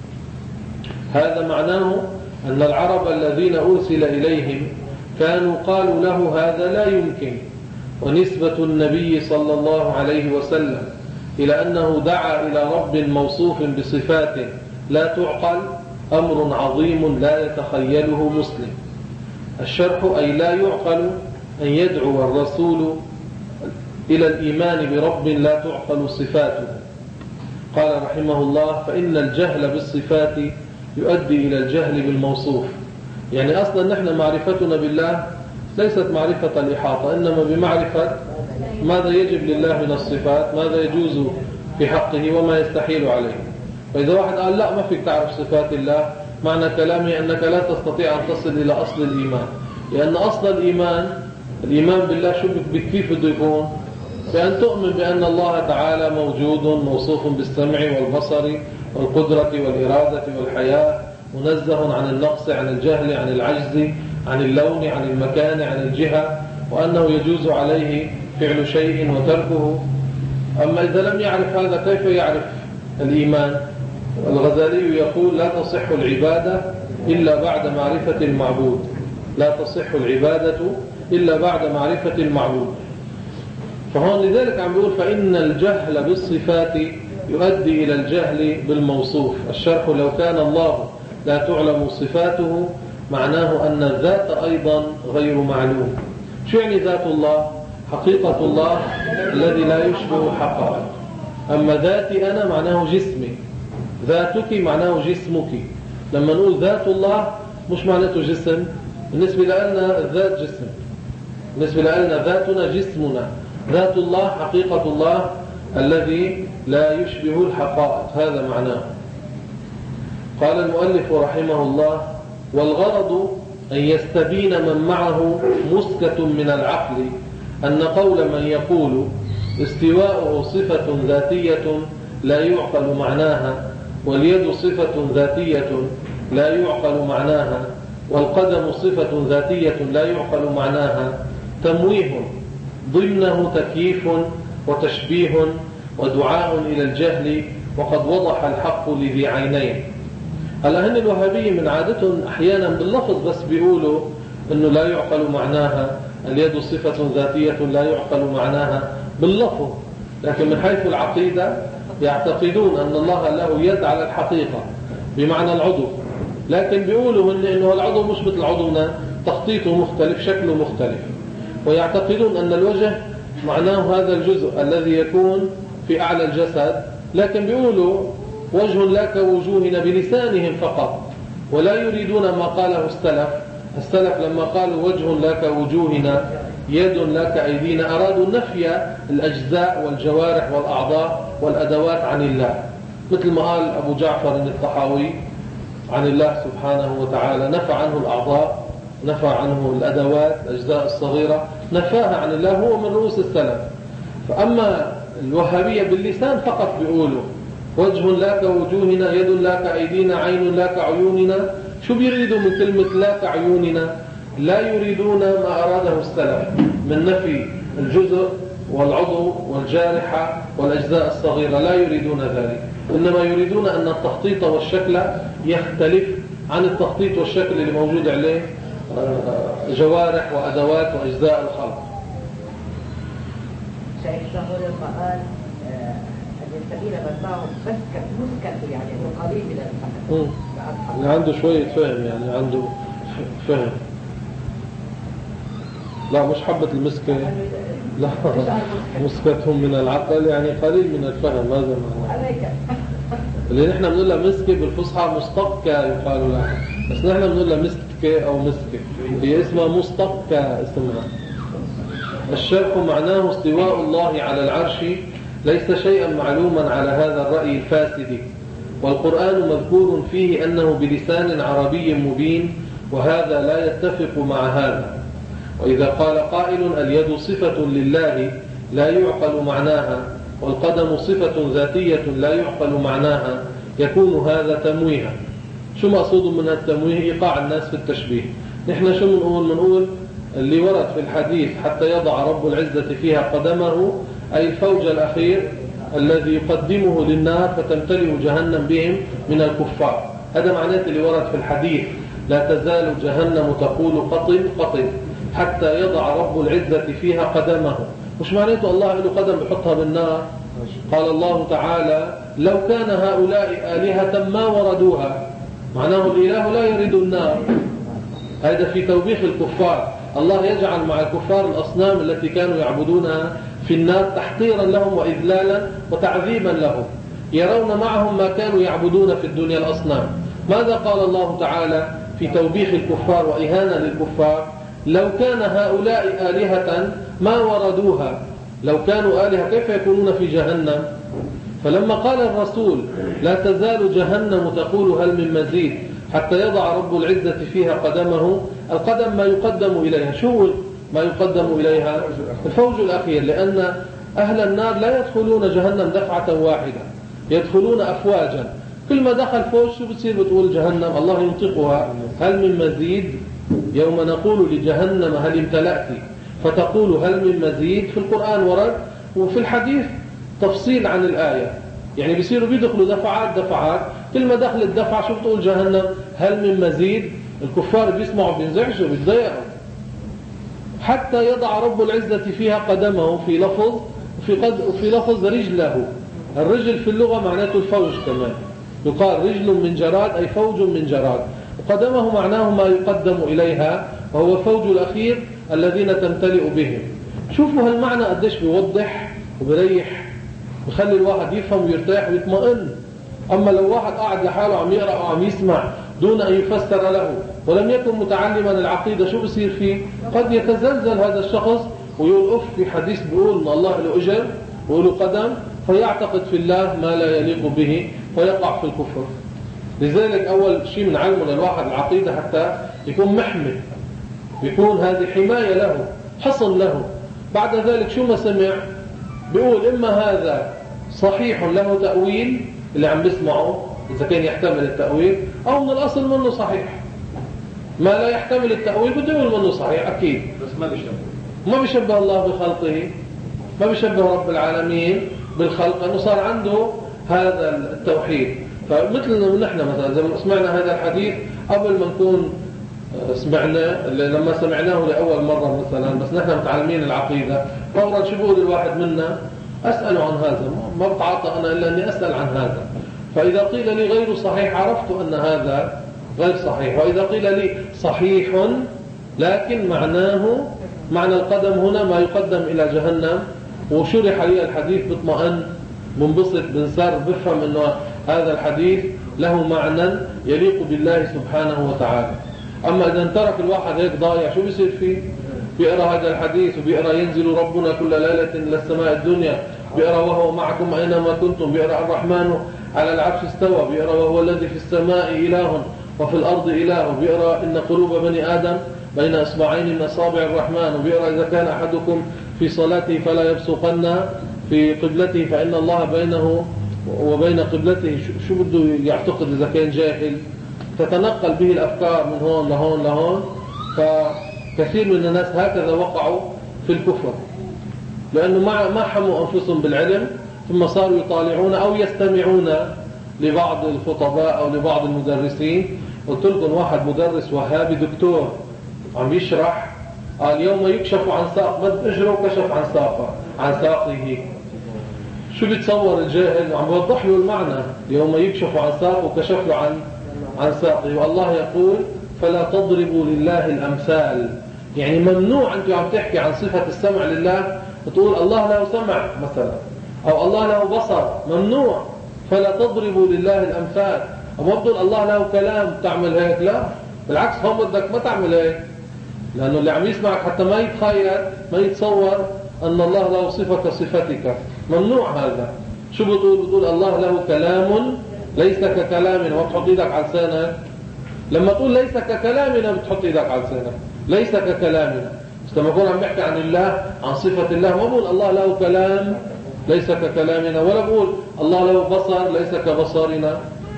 هذا معناه أن العرب الذين أرسل إليهم كانوا قالوا له هذا لا يمكن. ونسبة النبي صلى الله عليه وسلم إلى أنه دعا إلى رب موصوف بصفات لا تعقل أمر عظيم لا يتخيله مسلم. الشرح أي لا يعقل أن يدعو الرسول إلى الإيمان برب لا تعقل صفاته. قال رحمه الله: فإن الجهل بالصفات يؤدي إلى الجهل بالموصوف. يعني أصلا نحن معرفتنا بالله ليست معرفة الإحاطة، إنما بمعرفة ماذا يجب لله من الصفات، ماذا يجوز في حقه وما يستحيل عليه. فإذا واحد قال لا ما فيك تعرف صفات الله، معنى كلامي أنك لا تستطيع أن تصل إلى أصل الإيمان، لأن أصل الإيمان الإيمان بالله شو كيف بده يكون؟ بأن تؤمن بأن الله تعالى موجود موصوف بالسمع والبصر والقدرة والإرادة والحياة، منزه عن النقص، عن الجهل، عن العجز، عن اللون، عن المكان، عن الجهة، وأنه يجوز عليه فعل شيء وتركه. أما إذا لم يعرف هذا كيف يعرف الإيمان؟ الغزالي يقول: لا تصح العبادة إلا بعد معرفة المعبود. لا تصح العبادة إلا بعد معرفة المعبود. فهون لذلك عم بيقول: فإن الجهل بالصفات يؤدي إلى الجهل بالموصوف. الشرح: لو كان الله لا تعلم صفاته معناه أن الذات أيضا غير معلوم. شو يعني ذات الله؟ حقيقة الله الذي لا يشبه حقائق. أما ذاتي أنا معناه جسمي، ذاتك معناه جسمك. لما نقول ذات الله مش معناته جسم، بالنسبة لنا الذات جسم، بالنسبة لنا ذاتنا جسمنا. ذات الله حقيقة الله الذي لا يشبه الحقائق، هذا معناه. قال المؤلف رحمه الله: والغرض أن يستبين من معه مسكة من العقل أن قول من يقول استواءه صفة ذاتية لا يعقل معناها، واليد صفة ذاتية لا يعقل معناها، والقدم صفة ذاتية لا يعقل معناها، تمويه ضمنه تكييف وتشبيه ودعاء إلى الجهل، وقد وضح الحق لذي عينين. هلا هن الوهابية من عادتهم أحيانا باللفظ بس بيقولوا أنه لا يعقل معناها، اليد صفة ذاتية لا يعقل معناها باللفظ، لكن من حيث العقيدة يعتقدون أن الله له يد على الحقيقة بمعنى العضو، لكن بيقولوا أنه العضو مش مثل عضونا، تخطيطه مختلف، شكله مختلف. ويعتقدون أن الوجه معناه هذا الجزء الذي يكون في أعلى الجسد، لكن بيقولوا وجه لا كوجوهنا بلسانهم فقط، ولا يريدون ما قاله السلف. السلف لما قالوا وجه لا كوجوهنا، يد لا كأيدينا، أرادوا نفي الأجزاء والجوارح والأعضاء والأدوات عن الله، مثل ما قال أبو جعفر الطحاوي عن الله سبحانه وتعالى: نفى عنه الأعضاء، نفى عنه الأدوات، الأجزاء الصغيرة نفاها عن الله، هو من رؤوس السلف. فأما الوهابية باللسان فقط بيقولوا وجه لا كوجوهنا، يد لا كأيدينا، عين لا كعيوننا. شو بيريدوا من كلمة لا كعيوننا؟ لا يريدون ما أراده السلف من نفي الجزء والعضو والجارحة والأجزاء الصغيرة، لا يريدون ذلك، إنما يريدون أن التخطيط والشكل يختلف عن التخطيط والشكل اللي موجود عليه جوارح وأدوات وأجزاء الخلق. شيخ ظهور القرآن الذين بتبعهم مسكت مسكت يعني انه قليل من الفهم، اللي عنده شوية فهم، يعني عنده فهم. لا مش حبة المسكة، لا مسكتهم من العقل، يعني قليل من الفهم، هذا معناه. اللي نحن بنقول لها مسكة بالفصحى مستقى يقال لها، بس نحن بنقول لها مسكة أو مسكة، هي اسمها مستقى اسمها. الشرح معناه استواء الله على العرش ليس شيئا معلوما على هذا الرأي الفاسد، والقرآن مذكور فيه أنه بلسان عربي مبين، وهذا لا يتفق مع هذا. وإذا قال قائل اليد صفة لله لا يعقل معناها، والقدم صفة ذاتية لا يعقل معناها، يكون هذا تمويها. شو مقصود من التمويه؟ إيقاع الناس في التشبيه. نحن شو بنقول؟ بنقول اللي ورد في الحديث حتى يضع رب العزة فيها قدمه، أي الفوج الأخير الذي يقدمه للنار فتمتلئ جهنم بهم من الكفار. هذا معناته اللي ورد في الحديث لا تزال جهنم تقول قطن قطن حتى يضع رب العزة فيها قدمه. مش معناته الله له قدم بحطها بالنار. قال الله تعالى لو كان هؤلاء آلهة ما وردوها، معناه الإله لا يريد النار. هذا في توبيخ الكفار. الله يجعل مع الكفار الأصنام التي كانوا يعبدونها في النار تحقيرا لهم وإذلالا وتعذيبا لهم. يرون معهم ما كانوا يعبدون في الدنيا الأصنام. ماذا قال الله تعالى في توبيخ الكفار وإهانة للكفار؟ لو كان هؤلاء آلهة ما وردوها. لو كانوا آلهة كيف يكونون في جهنم؟ فلما قال الرسول لا تزال جهنم تقول هل من مزيد حتى يضع رب العزة فيها قدمه، القدم ما يقدم إليها. شو ما يقدم إليها؟ الفوج الأخير، لأن أهل النار لا يدخلون جهنم دفعة واحدة، يدخلون أفواجا. كل ما دخل فوج شو بتصير؟ بتقول جهنم الله ينطقها هل من مزيد. يوم نقول لجهنم هل امتلأت فتقول هل من مزيد. في القرآن ورد وفي الحديث تفصيل عن الآية، يعني بيصيروا بيدخلوا دفعات دفعات. كل ما دخل الدفعة شو بتقول جهنم هل من مزيد. الكفار بيسمعوا بينزعجوا بيتضايقوا. حتى يضع رب العزة فيها قدمه في لفظ وفي, قد وفي لفظ رجله. الرجل في اللغة معناته الفوج كمان، يقال رجل من جراد أي فوج من جراد. وقدمه معناه ما يقدم إليها وهو الفوج الأخير الذين تمتلئ بهم. شوفوا هالمعنى قديش بيوضح وبريح، بخلي الواحد يفهم ويرتاح ويطمئن. أما لو واحد قاعد لحاله عم يقرأ أو عم يسمع دون أن يفسر له ولم يكن متعلما العقيدة، شو بصير فيه؟ قد يتزلزل هذا الشخص ويقول أف في حديث بيقول أن الله له أجر وله قدم، فيعتقد في الله ما لا يليق به فيقع في الكفر. لذلك أول شيء من علمنا الواحد العقيدة حتى يكون محمي، يكون هذه حماية له، حصن له. بعد ذلك شو ما سمع بيقول إما هذا صحيح له تأويل اللي عم بسمعه إذا كان يحتمل التأويل، أو من الأصل منه صحيح. ما لا يحتمل التأويل بده يقول منه صحيح أكيد، بس ما بيشبه ما بيشبه الله بخلقه، ما بيشبه رب العالمين بالخلق، أنه صار عنده هذا التوحيد. فمثلنا نحن مثلا زي ما سمعنا هذا الحديث قبل ما نكون سمعنا، لما سمعناه لأول مرة مثلا، بس نحن متعلمين العقيدة فورا شو بقول الواحد منا؟ أسأل عن هذا، ما بتعاطى أنا إلا أني أسأل عن هذا. فإذا قيل لي غير صحيح عرفت أن هذا غير صحيح. وإذا قيل لي صحيح لكن معناه معنى القدم هنا ما يقدم إلى جهنم وشرح لي الحديث بطمئن منبسط بنسر بفهم أنه هذا الحديث له معنى يليق بالله سبحانه وتعالى. أما إذا ترك الواحد هيك ضايع شو بيصير فيه؟ بيقرأ هذا الحديث وبيقرأ ينزل ربنا كل ليلة إلى السماء الدنيا، بيقرأ وهو معكم أينما كنتم، بيقرأ الرحمن على العرش استوى، بيقرأ وهو الذي في السماء إله وفي الأرض إله، بيقرأ إن قلوب بني آدم بين إصبعين من أصابع الرحمن، وبيقرأ إذا كان أحدكم في صلاته فلا يبصقن في قبلته فإن الله بينه وبين قبلته. شو بده يعتقد إذا كان جاهل؟ تتنقل به الأفكار من هون لهون لهون. فكثير من الناس هكذا وقعوا في الكفر، لأنه ما ما حموا أنفسهم بالعلم، ثم صاروا يطالعون أو يستمعون لبعض الخطباء أو لبعض المدرسين. قلت لكم واحد مدرس وهابي دكتور عم يشرح قال يوم يكشف عن ساق مد أجره وكشف عن ساقه عن ساقه. شو بيتصور الجاهل؟ عم بوضح له المعنى، يوم يكشف عن ساقه وكشف له عن عن ساقه. والله يقول فلا تضربوا لله الأمثال، يعني ممنوع أنت عم تحكي عن صفة السمع لله تقول الله له سمع مثلا أو الله له بصر، ممنوع. فلا تضربوا لله الأمثال. أما بقول الله له كلام تعمل هيك؟ لا بالعكس، هم بدك ما تعمل هيك، لأنه اللي عم يسمعك حتى ما يتخيل ما يتصور أن الله له صفة كصفتك، ممنوع هذا. شو بتقول؟ بتقول الله له كلام ليس ككلامنا، وتحط ايدك على لسانك. لما تقول ليس ككلامنا بتحط ايدك على لسانك، ليس ككلامنا. بس لما اكون عم بحكي عن الله عن صفة الله ما بقول الله له كلام ليس ككلامنا، ولا بقول الله له بصر ليس كبصرنا.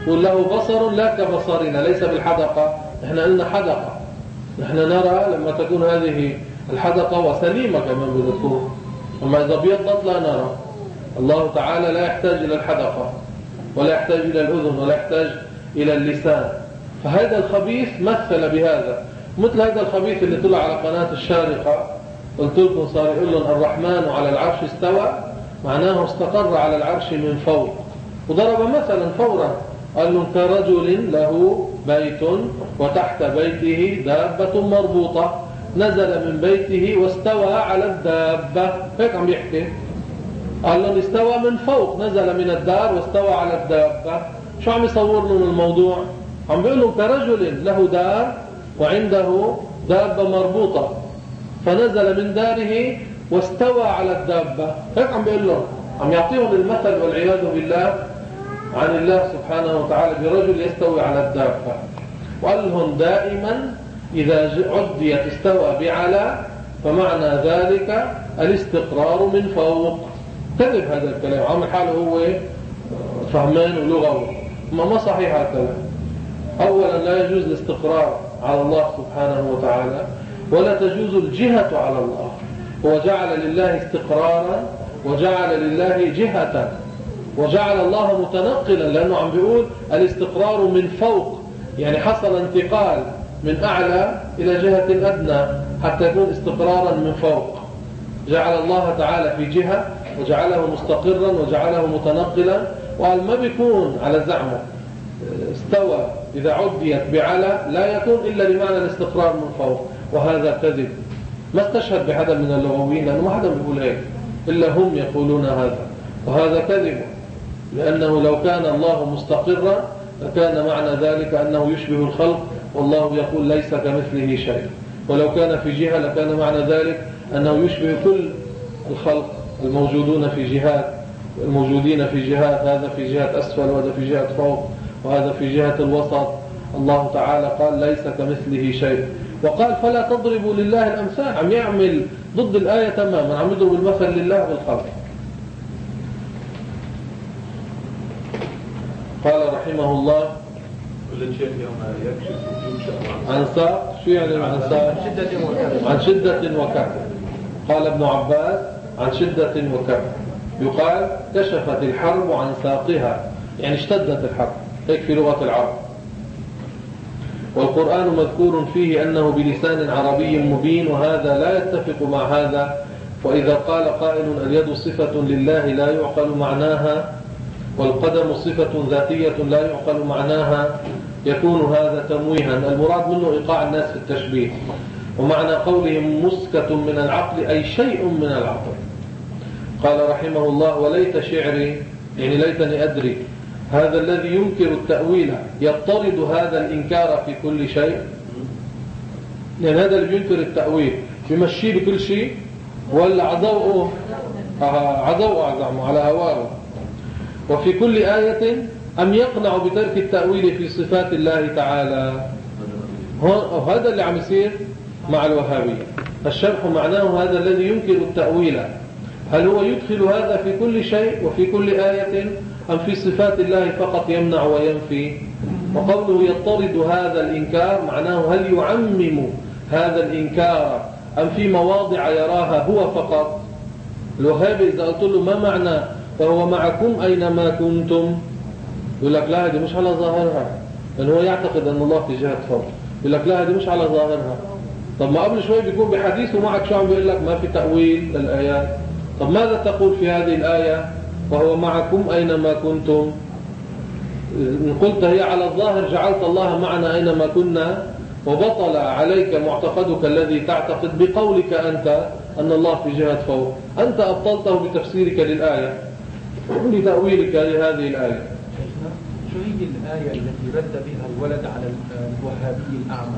يقول له بصر لا كبصرنا، ليس بالحدقة. نحن قلنا حدقة، نحن نرى لما تكون هذه الحدقة وسليمة كمان بتكون، أما إذا بيضت لا نرى. الله تعالى لا يحتاج إلى الحدقة ولا يحتاج إلى الأذن ولا يحتاج إلى اللسان. فهذا الخبيث مثل بهذا، مثل هذا الخبيث اللي طلع على قناة الشارقة، قلت لكم صار يقول لهم الرحمن على العرش استوى، معناه استقر على العرش من فوق. وضرب مثلا فورا، قال لهم كرجل له بيت وتحت بيته دابة مربوطة، نزل من بيته واستوى على الدابة. هيك عم يحكي، قال لهم استوى من فوق، نزل من الدار واستوى على الدابة. شو عم يصور لهم الموضوع؟ عم بيقول لهم كرجل له دار وعنده دابة مربوطة، فنزل من داره واستوى على الدابة. هيك عم بيقول لهم، عم يعطيهم المثل والعياذ بالله عن الله سبحانه وتعالى برجل يستوي على الدابة. وقال لهم دائما إذا عديت استوى بعلى فمعنى ذلك الاستقرار من فوق. كذب هذا الكلام، عامل حاله هو فهمان ولغوي، ما ما صحيح هذا الكلام. أولا لا يجوز الاستقرار على الله سبحانه وتعالى، ولا تجوز الجهة على الله. هو جعل لله استقرارا وجعل لله جهة وجعل الله متنقلا، لأنه عم بيقول الاستقرار من فوق، يعني حصل انتقال من أعلى إلى جهة أدنى حتى يكون استقرارا من فوق. جعل الله تعالى في جهة وجعله مستقرا وجعله متنقلا، وقال ما بيكون على زعمه استوى إذا عديت بعلى لا يكون إلا لمعنى الاستقرار من فوق، وهذا كذب. ما استشهد بحدا من اللغويين، لأنه ما حدا بيقول هيك إلا هم يقولون هذا، وهذا كذب. لأنه لو كان الله مستقرا لكان معنى ذلك أنه يشبه الخلق، والله يقول ليس كمثله شيء. ولو كان في جهة لكان معنى ذلك أنه يشبه كل الخلق الموجودون في جهات، الموجودين في جهات، هذا في جهة أسفل وهذا في جهة فوق وهذا في جهة الوسط. الله تعالى قال ليس كمثله شيء، وقال فلا تضربوا لله الأمثال. عم يعمل ضد الآية تماما، عم يضرب المثل لله بالخلق. قال رحمه الله كل شيء يوم يكشف عن ساق. شو يعني عن ساق؟ عن شدة وكثرة. قال ابن عباس عن شدة وكثرة. يقال كشفت الحرب عن ساقها، يعني اشتدت الحرب، هيك في لغة العرب. والقرآن مذكور فيه أنه بلسان عربي مبين، وهذا لا يتفق مع هذا. وإذا قال قائل اليد صفة لله لا يعقل معناها، والقدم صفة ذاتية لا يعقل معناها، يكون هذا تمويها. المراد منه إيقاع الناس في التشبيه. ومعنى قولهم مسكة من العقل أي شيء من العقل. قال رحمه الله وليت شعري، يعني ليتني أدري، هذا الذي ينكر التأويل يضطرد هذا الإنكار في كل شيء. لأن هذا اللي بينكر التأويل بيمشيه بكل شيء، ولا عضوءه عضوءه أعزمه على هواه وفي كل آية، أم يقنع بترك التأويل في صفات الله تعالى. هذا اللي عم يصير مع الوهابية. الشرح معناه هذا الذي ينكر التأويل، هل هو يدخل هذا في كل شيء وفي كل آية، أم في صفات الله فقط يمنع وينفي؟ وقوله يضطرد هذا الإنكار معناه هل يعمم هذا الإنكار أم في مواضع يراها هو فقط. الوهابي إذا قلت له ما معنى فهو معكم أينما كنتم، يقول لك لا هذه مش على ظاهرها، لأن هو يعتقد أن الله في جهة فوق. يقول لك لا هذه مش على ظاهرها. طب ما قبل شوي بيكون بحديث ومعك شو عم بيقول لك ما في تأويل للآيات. طب ماذا تقول في هذه الآية وهو معكم أينما كنتم؟ إن قلت هي على الظاهر جعلت الله معنا أينما كنا، وبطل عليك معتقدك الذي تعتقد بقولك أنت أن الله في جهة فوق. أنت أبطلته بتفسيرك للآية ولتأويلك لهذه الآية. شو هي الآية التي رد بها الولد على الوهابي الأعمى؟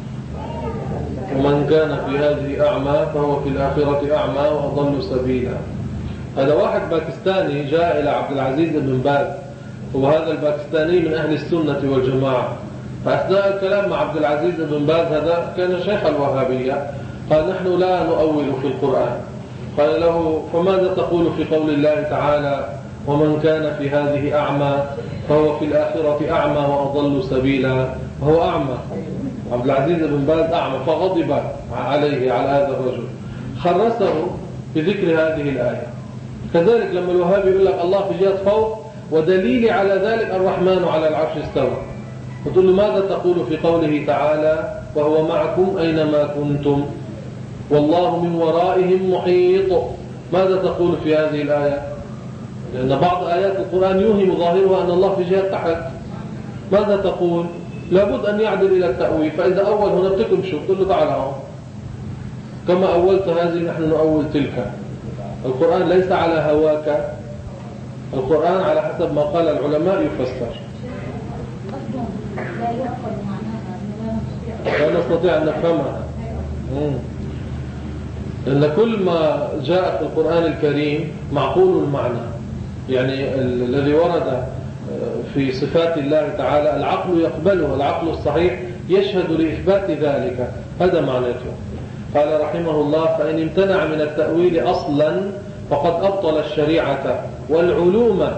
ومن كان في هذه أعمى فهو في الآخرة أعمى وأضل سبيلا. هذا واحد باكستاني جاء إلى عبد العزيز بن باز، وهذا الباكستاني من أهل السنة والجماعة. فأثناء الكلام مع عبد العزيز بن باز، هذا كان شيخ الوهابية، قال نحن لا نؤول في القرآن. قال له فماذا تقول في قول الله تعالى ومن كان في هذه أعمى؟ فهو في الآخرة أعمى وأضل سبيلا. وهو أعمى، عبد العزيز بن باز أعمى، فغضب عليه على هذا الرجل، خرسه بذكر هذه الآية. كذلك لما الوهابي يقول لك الله في جهة فوق ودليل على ذلك الرحمن على العرش استوى، وتقول له ماذا تقول في قوله تعالى وهو معكم أينما كنتم والله من ورائهم محيط؟ ماذا تقول في هذه الآية؟ لأن بعض آيات القرآن يوهم ظاهرها أن الله في جهة تحت. ماذا تقول؟ لابد أن يعدل إلى التأويل. فإذا أول هنا بتكمشوا تقول له تعالى هون، كما أولت هذه نحن نؤول تلك. القرآن ليس على هواك، القرآن على حسب ما قال العلماء يفسر. لا نستطيع أن نفهمها، لأن كل ما جاء في القرآن الكريم معقول المعنى. يعني الذي ورد في صفات الله تعالى العقل يقبله، العقل الصحيح يشهد لإثبات ذلك، هذا معناته. قال رحمه الله فإن امتنع من التأويل أصلا فقد أبطل الشريعة والعلوم،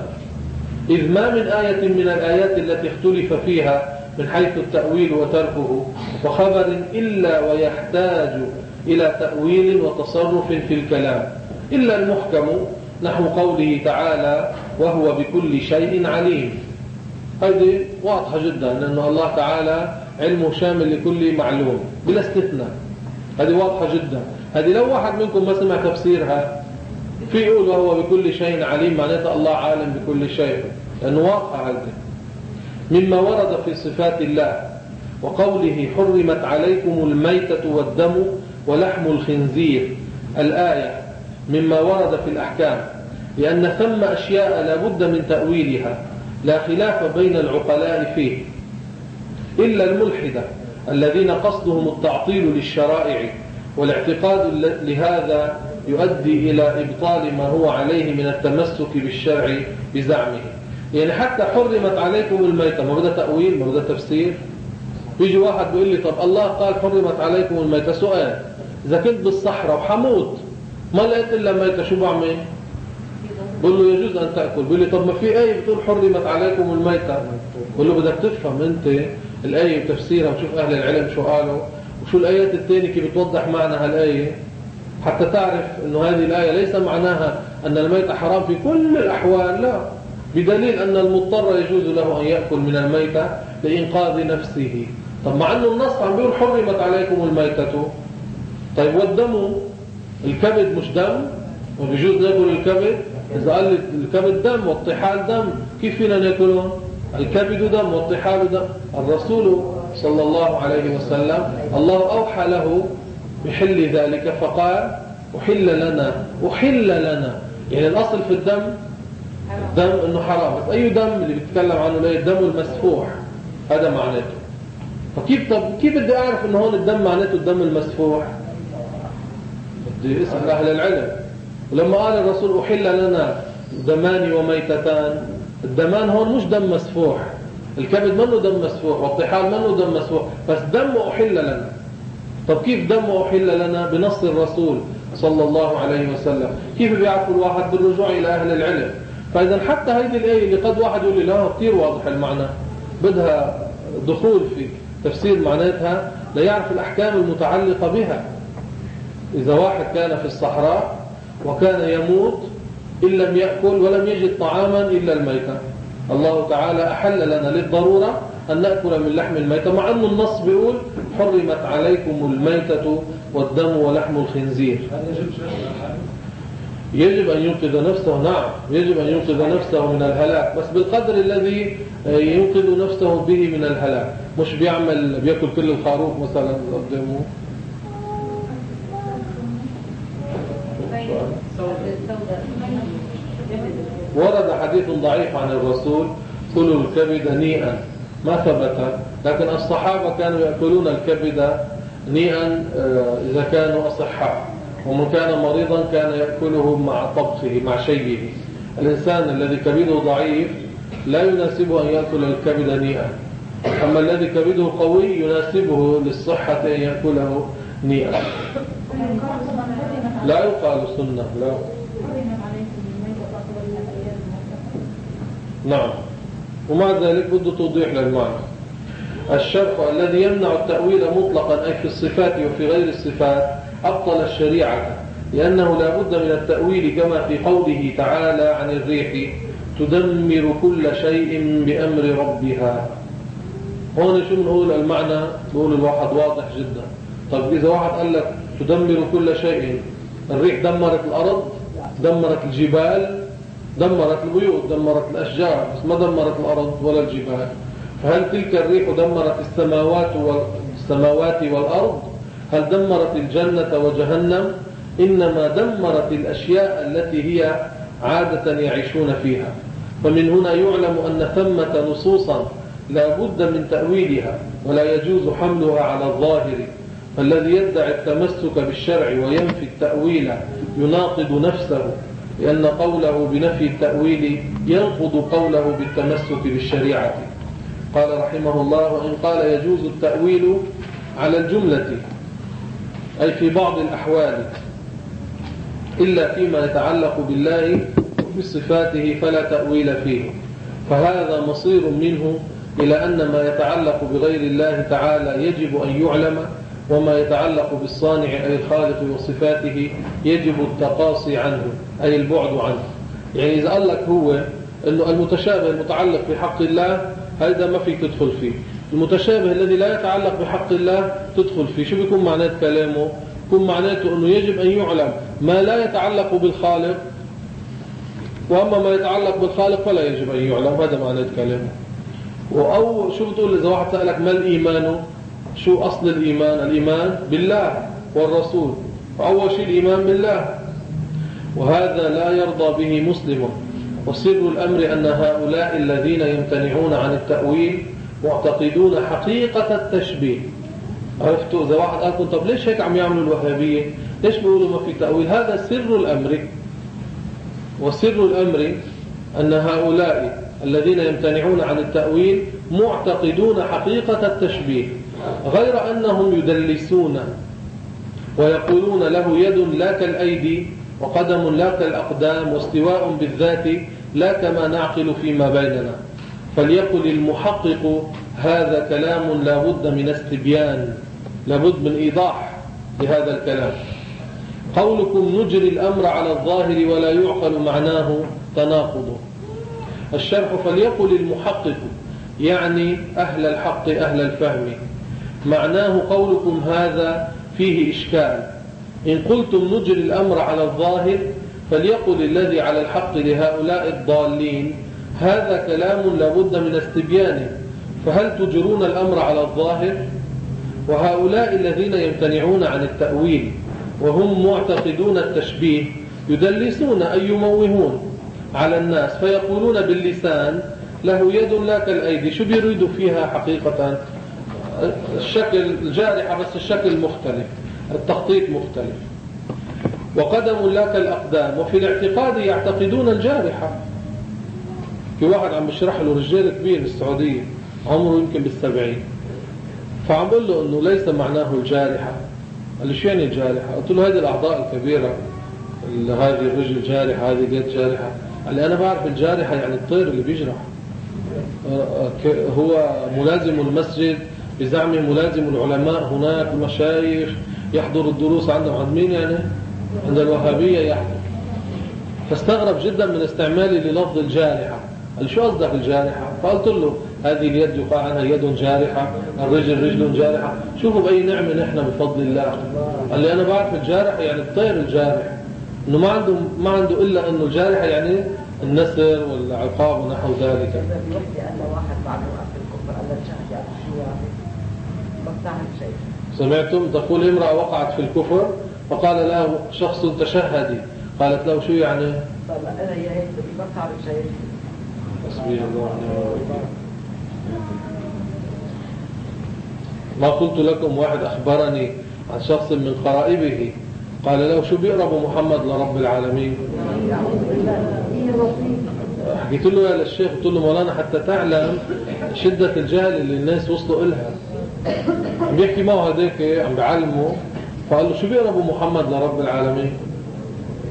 إذ ما من آية من الآيات التي اختلف فيها من حيث التأويل وتركه وخبر إلا ويحتاج إلى تأويل وتصرف في الكلام، إلا المحكم نحو قوله تعالى وهو بكل شيء عليم. هذه واضحة جدا، لأن الله تعالى علمه شامل لكل معلوم بلا استثناء. هذه واضحة جدا. هذه لو واحد منكم ما سمع تفسيرها في يقول وهو بكل شيء عليم، معناتها الله عالم بكل شيء، لأنه واضحة. هذه مما ورد في صفات الله وقوله حرمت عليكم الميتة والدم ولحم الخنزير الآية مما ورد في الأحكام، لأن ثم أشياء لا بد من تأويلها لا خلاف بين العقلاء فيه، إلا الملحدة الذين قصدهم التعطيل للشرائع، والاعتقاد لهذا يؤدي إلى إبطال ما هو عليه من التمسك بالشرع بزعمه. يعني حتى حرمت عليكم الميتة ما بدأ تأويل، ما بدأ تفسير. بيجي واحد بيقول لي طب الله قال حرمت عليكم الميتة، سؤال إذا كنت بالصحراء وحموت ما لقيت إلا ميتة شو بعمل؟ بقول له يجوز أن تأكل. بيقول لي طب ما في آية بتقول حرمت عليكم الميتة. بقول له بدك تفهم أنت الآية وتفسيرها وشوف أهل العلم شو قالوا وشو الآيات الثانية كيف بتوضح معنى هالآية، حتى تعرف أنه هذه الآية ليس معناها أن الميتة حرام في كل الأحوال، لا، بدليل أن المضطر يجوز له أن يأكل من الميتة لإنقاذ نفسه. طب مع أنه النص عم بيقول حرمت عليكم الميتة. طيب والدم، الكبد مش دم وبيجوز ناكل الكبد؟ إذا قال الكبد دم والطحال دم كيف فينا ناكلهم؟ الكبد دم والطحال دم. الرسول صلى الله عليه وسلم الله أوحى له بحل ذلك فقال أحل لنا أحل لنا، يعني الأصل في الدم الدم إنه حرام، بس أي دم اللي بيتكلم عنه ليه؟ الدم المسفوح، هذا معناته. فكيف طب كيف بدي أعرف إنه هون الدم معناته الدم المسفوح؟ بدي أسأل أهل العلم. ولما قال الرسول أحل لنا دمان وميتتان، الدمان هون مش دم مسفوح، الكبد منه دم مسفوح والطحال منه دم مسفوح، بس دم أحل لنا. طب كيف دم أحل لنا؟ بنص الرسول صلى الله عليه وسلم. كيف بيعرف الواحد؟ بالرجوع إلى أهل العلم. فإذا حتى هذه الآية اللي قد واحد يقول لي لا كثير واضح المعنى، بدها دخول في تفسير معناتها ليعرف الأحكام المتعلقة بها. إذا واحد كان في الصحراء وكان يموت إن لم يأكل ولم يجد طعاما إلا الميتة، الله تعالى أحل لنا للضرورة أن نأكل من لحم الميتة، مع أن النص بيقول حرمت عليكم الميتة والدم ولحم الخنزير. يجب أن ينقذ نفسه، نعم يجب أن ينقذ نفسه من الهلاك، بس بالقدر الذي ينقذ نفسه به من الهلاك، مش بيعمل بيأكل كل الخروف مثلا قدامه. ورد حديث ضعيف عن الرسول كلوا الكبد نيئا، ما ثبت، لكن الصحابة كانوا يأكلون الكبد نيئا إذا كانوا أصحاء، ومن كان مريضا كان يأكله مع طبخه مع شيئه. الإنسان الذي كبده ضعيف لا يناسبه أن يأكل الكبد نيئا، أما الذي كبده قوي يناسبه للصحة أن يأكله نيئا. لا يقال سنة، لا. نعم ومع ذلك بده توضيح للمعنى. الشرح الذي يمنع التأويل مطلقا أي في الصفات وفي غير الصفات أبطل الشريعة، لأنه لا بد من التأويل كما في قوله تعالى عن الريح تدمر كل شيء بأمر ربها. هون شو بنقول المعنى؟ بقول الواحد واضح جدا. طب إذا واحد قال لك تدمر كل شيء، الريح دمرت الأرض، دمرت الجبال، دمرت البيوت، دمرت الأشجار، بس ما دمرت الأرض ولا الجبال. فهل تلك الريح دمرت السماوات والسماوات والأرض؟ هل دمرت الجنة وجهنم؟ إنما دمرت الأشياء التي هي عادة يعيشون فيها. فمن هنا يعلم أن ثمة نصوصا لا بد من تأويلها ولا يجوز حملها على الظاهر. فالذي يدعي التمسك بالشرع وينفي التأويل يناقض نفسه، لأن قوله بنفي التأويل ينقض قوله بالتمسك بالشريعة. قال رحمه الله: وإن قال يجوز التأويل على الجملة أي في بعض الأحوال إلا فيما يتعلق بالله بصفاته فلا تأويل فيه، فهذا مصير منه إلى أن ما يتعلق بغير الله تعالى يجب أن يعلم، وما يتعلق بالصانع أي الخالق وصفاته يجب التقاصي عنه أي البعد عنه. يعني إذا قال لك هو أنه المتشابه المتعلق بحق الله هذا ما فيك تدخل فيه، المتشابه الذي لا يتعلق بحق الله تدخل فيه. شو بيكون معنات كلامه؟ يكون معناته أنه يجب أن يعلم ما لا يتعلق بالخالق، وأما ما يتعلق بالخالق فلا يجب أن يعلم. هذا معنات كلامه. أو شو بتقول إذا واحد سألك ما الإيمان؟ شو أصل الإيمان؟ الإيمان بالله والرسول، فأول شيء الإيمان بالله، وهذا لا يرضى به مسلم. وسر الأمر أن هؤلاء الذين يمتنعون عن التأويل معتقدون حقيقة التشبيه. عرفتوا؟ إذا واحد قالكم طب ليش هيك عم يعملوا الوهابية؟ ليش بيقولوا ما في تأويل؟ هذا سر الأمر. وسر الأمر أن هؤلاء الذين يمتنعون عن التأويل معتقدون حقيقة التشبيه، غير أنهم يدلسون ويقولون له يد لا كالأيدي وقدم لا كالأقدام واستواء بالذات لا كما نعقل فيما بيننا. فليقل المحقق هذا كلام لا بد من استبيان، لا بد من إيضاح لهذا الكلام. قولكم نجري الأمر على الظاهر ولا يعقل معناه تناقض. الشرح: فليقل المحقق يعني أهل الحق أهل الفهم، معناه قولكم هذا فيه إشكال. إن قلتم نجري الأمر على الظاهر فليقل الذي على الحق لهؤلاء الضالين هذا كلام لا بد من استبيانه، فهل تجرون الأمر على الظاهر؟ وهؤلاء الذين يمتنعون عن التأويل وهم معتقدون التشبيه يدلسون أي يموهون على الناس فيقولون باللسان له يد لا كالأيدي. شو بيريدوا فيها حقيقة؟ الشكل الجارحة بس الشكل مختلف، التخطيط مختلف. وقدم لا كالأقدام، وفي الاعتقاد يعتقدون الجارحة. في واحد عم بشرح له رجال كبير بالسعودية عمره يمكن بالسبعين، فعم بقول له انه ليس معناه الجارحة. قال لي شو يعني الجارحة؟ قلت له هذه الأعضاء الكبيرة، هذه الرجل جارحة، هذه اليد جارحة. قال لي أنا بعرف الجارحة يعني الطير اللي بيجرح. هو ملازم المسجد بزعمه ملازم العلماء هناك المشايخ يحضر الدروس عندهم. عند مين يعني؟ عند الوهابية يحضر. فاستغرب جدا من استعمالي للفظ الجارحة. قال شو قصدك الجارحة؟ فقلت له هذه اليد يقع عنها يد جارحة، الرجل رجل جارحة. شوفوا بأي نعمة نحن بفضل الله. قال لي أنا بعرف الجارحة يعني الطير الجارح، إنه ما عنده ما عنده إلا إنه الجارحة يعني النسر والعقاب ونحو ذلك. بيحكي أن واحد بعد وقت الكفر قال له شهد يعني شو يعني ما بتعمل شيء. سمعتم تقول امرأة وقعت في الكفر فقال له شخص تشهدي، قالت له شو يعني؟ قال أنا يا هيك ما بتعمل شيء. حسبي الله ونعم الوكيل. ما قلت لكم واحد أخبرني عن شخص من قرائبه قال له شو بيقرب محمد لرب العالمين؟ حكيت له يا للشيخ، قلت له مولانا حتى تعلم شدة الجهل اللي الناس وصلوا إلها. عم بيحكي معه هديك عم بعلمه، فقال له شو بيقرب محمد لرب العالمين؟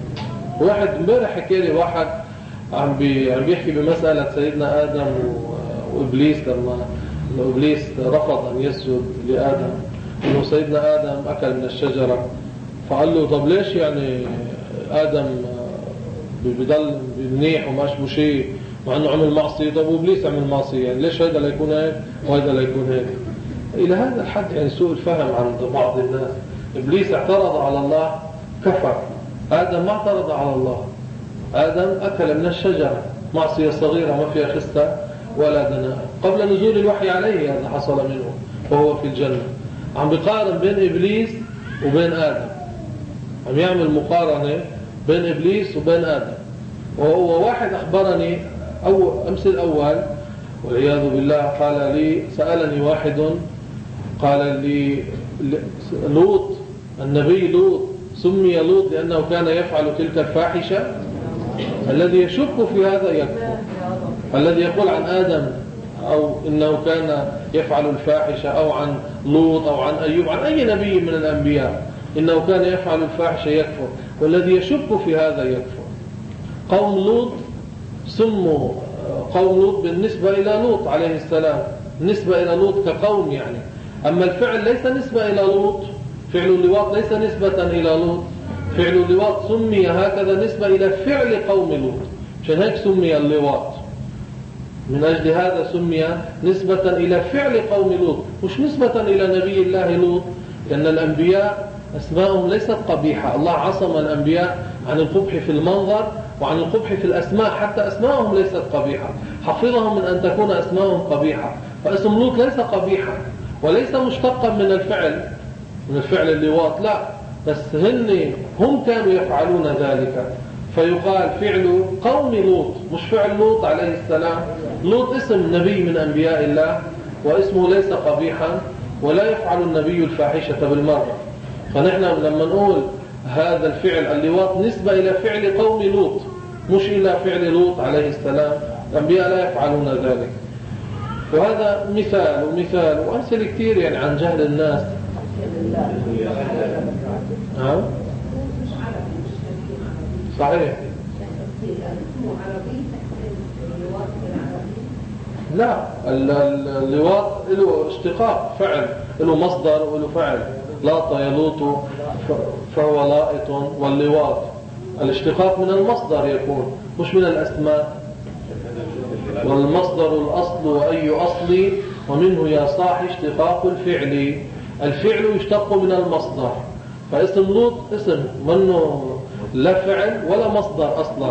واحد امبارح حكي لي واحد عم بي عم بيحكي بمسألة سيدنا آدم وإبليس لما إبليس رفض أن يسجد لآدم، إنه سيدنا آدم أكل من الشجرة، فقال له طب ليش يعني آدم بضل منيح وماش بشيء مع أنه عمل معصية؟ طب وإبليس عمل معصية، يعني ليش هذا لا يكون هيك وهذا لا يكون هيك؟ إلى هذا الحد يعني سوء الفهم عند بعض الناس. إبليس اعترض على الله كفر، آدم ما اعترض على الله. آدم أكل من الشجرة، معصية صغيرة ما فيها خسة ولا دناء، قبل نزول الوحي عليه هذا حصل منه وهو في الجنة. عم بيقارن بين إبليس وبين آدم، عم يعمل مقارنة بين إبليس وبين آدم. وهو واحد أخبرني أو أمس الأول والعياذ بالله، قال لي سألني واحد قال لي لوط، النبي لوط سمي لوط لأنه كان يفعل تلك الفاحشة. الذي يشك في هذا يكفر. الذي يقول عن آدم أو إنه كان يفعل الفاحشة أو عن لوط أو عن أيوب، عن أي نبي من الأنبياء إنه كان يفعل الفاحشة يكفر، والذي يشك في هذا يكفر. قوم لوط سموا قوم لوط بالنسبة إلى لوط عليه السلام، نسبة إلى لوط كقوم يعني. أما الفعل ليس نسبة إلى لوط، فعل اللواط ليس نسبة إلى لوط، فعل اللواط سمي هكذا نسبة إلى فعل قوم لوط، عشان هيك سمي اللواط. من أجل هذا سمي نسبة إلى فعل قوم لوط، مش نسبة إلى نبي الله لوط، لأن الأنبياء أسماءهم ليست قبيحة. الله عصم الأنبياء عن القبح في المنظر وعن القبح في الأسماء، حتى أسماءهم ليست قبيحة، حفظهم من أن تكون أسماءهم قبيحة. فاسم لوط ليس قبيحا وليس مشتقا من الفعل، من الفعل اللواط، لا، بس هن هم كانوا يفعلون ذلك، فيقال فعل قوم لوط مش فعل لوط عليه السلام. لوط اسم نبي من أنبياء الله واسمه ليس قبيحا، ولا يفعل النبي الفاحشة بالمرة. فنحن لما نقول هذا الفعل اللواط نسبة إلى فعل قوم لوط مش إلى فعل لوط عليه السلام، الأنبياء لا يفعلون ذلك. وهذا مثال ومثال وأمثل كثير يعني عن جهل الناس. ها؟ صحيح. لا، اللواط له اشتقاق فعل، له مصدر وله فعل. لاط يلوط فهو لائط، واللواط الاشتقاق من المصدر يكون مش من الأسماء. والمصدر الأصل وأي أصل ومنه يا صاحي اشتقاق الفعل. الفعل يشتق من المصدر، فاسم لوط اسم منه لا فعل ولا مصدر أصلا،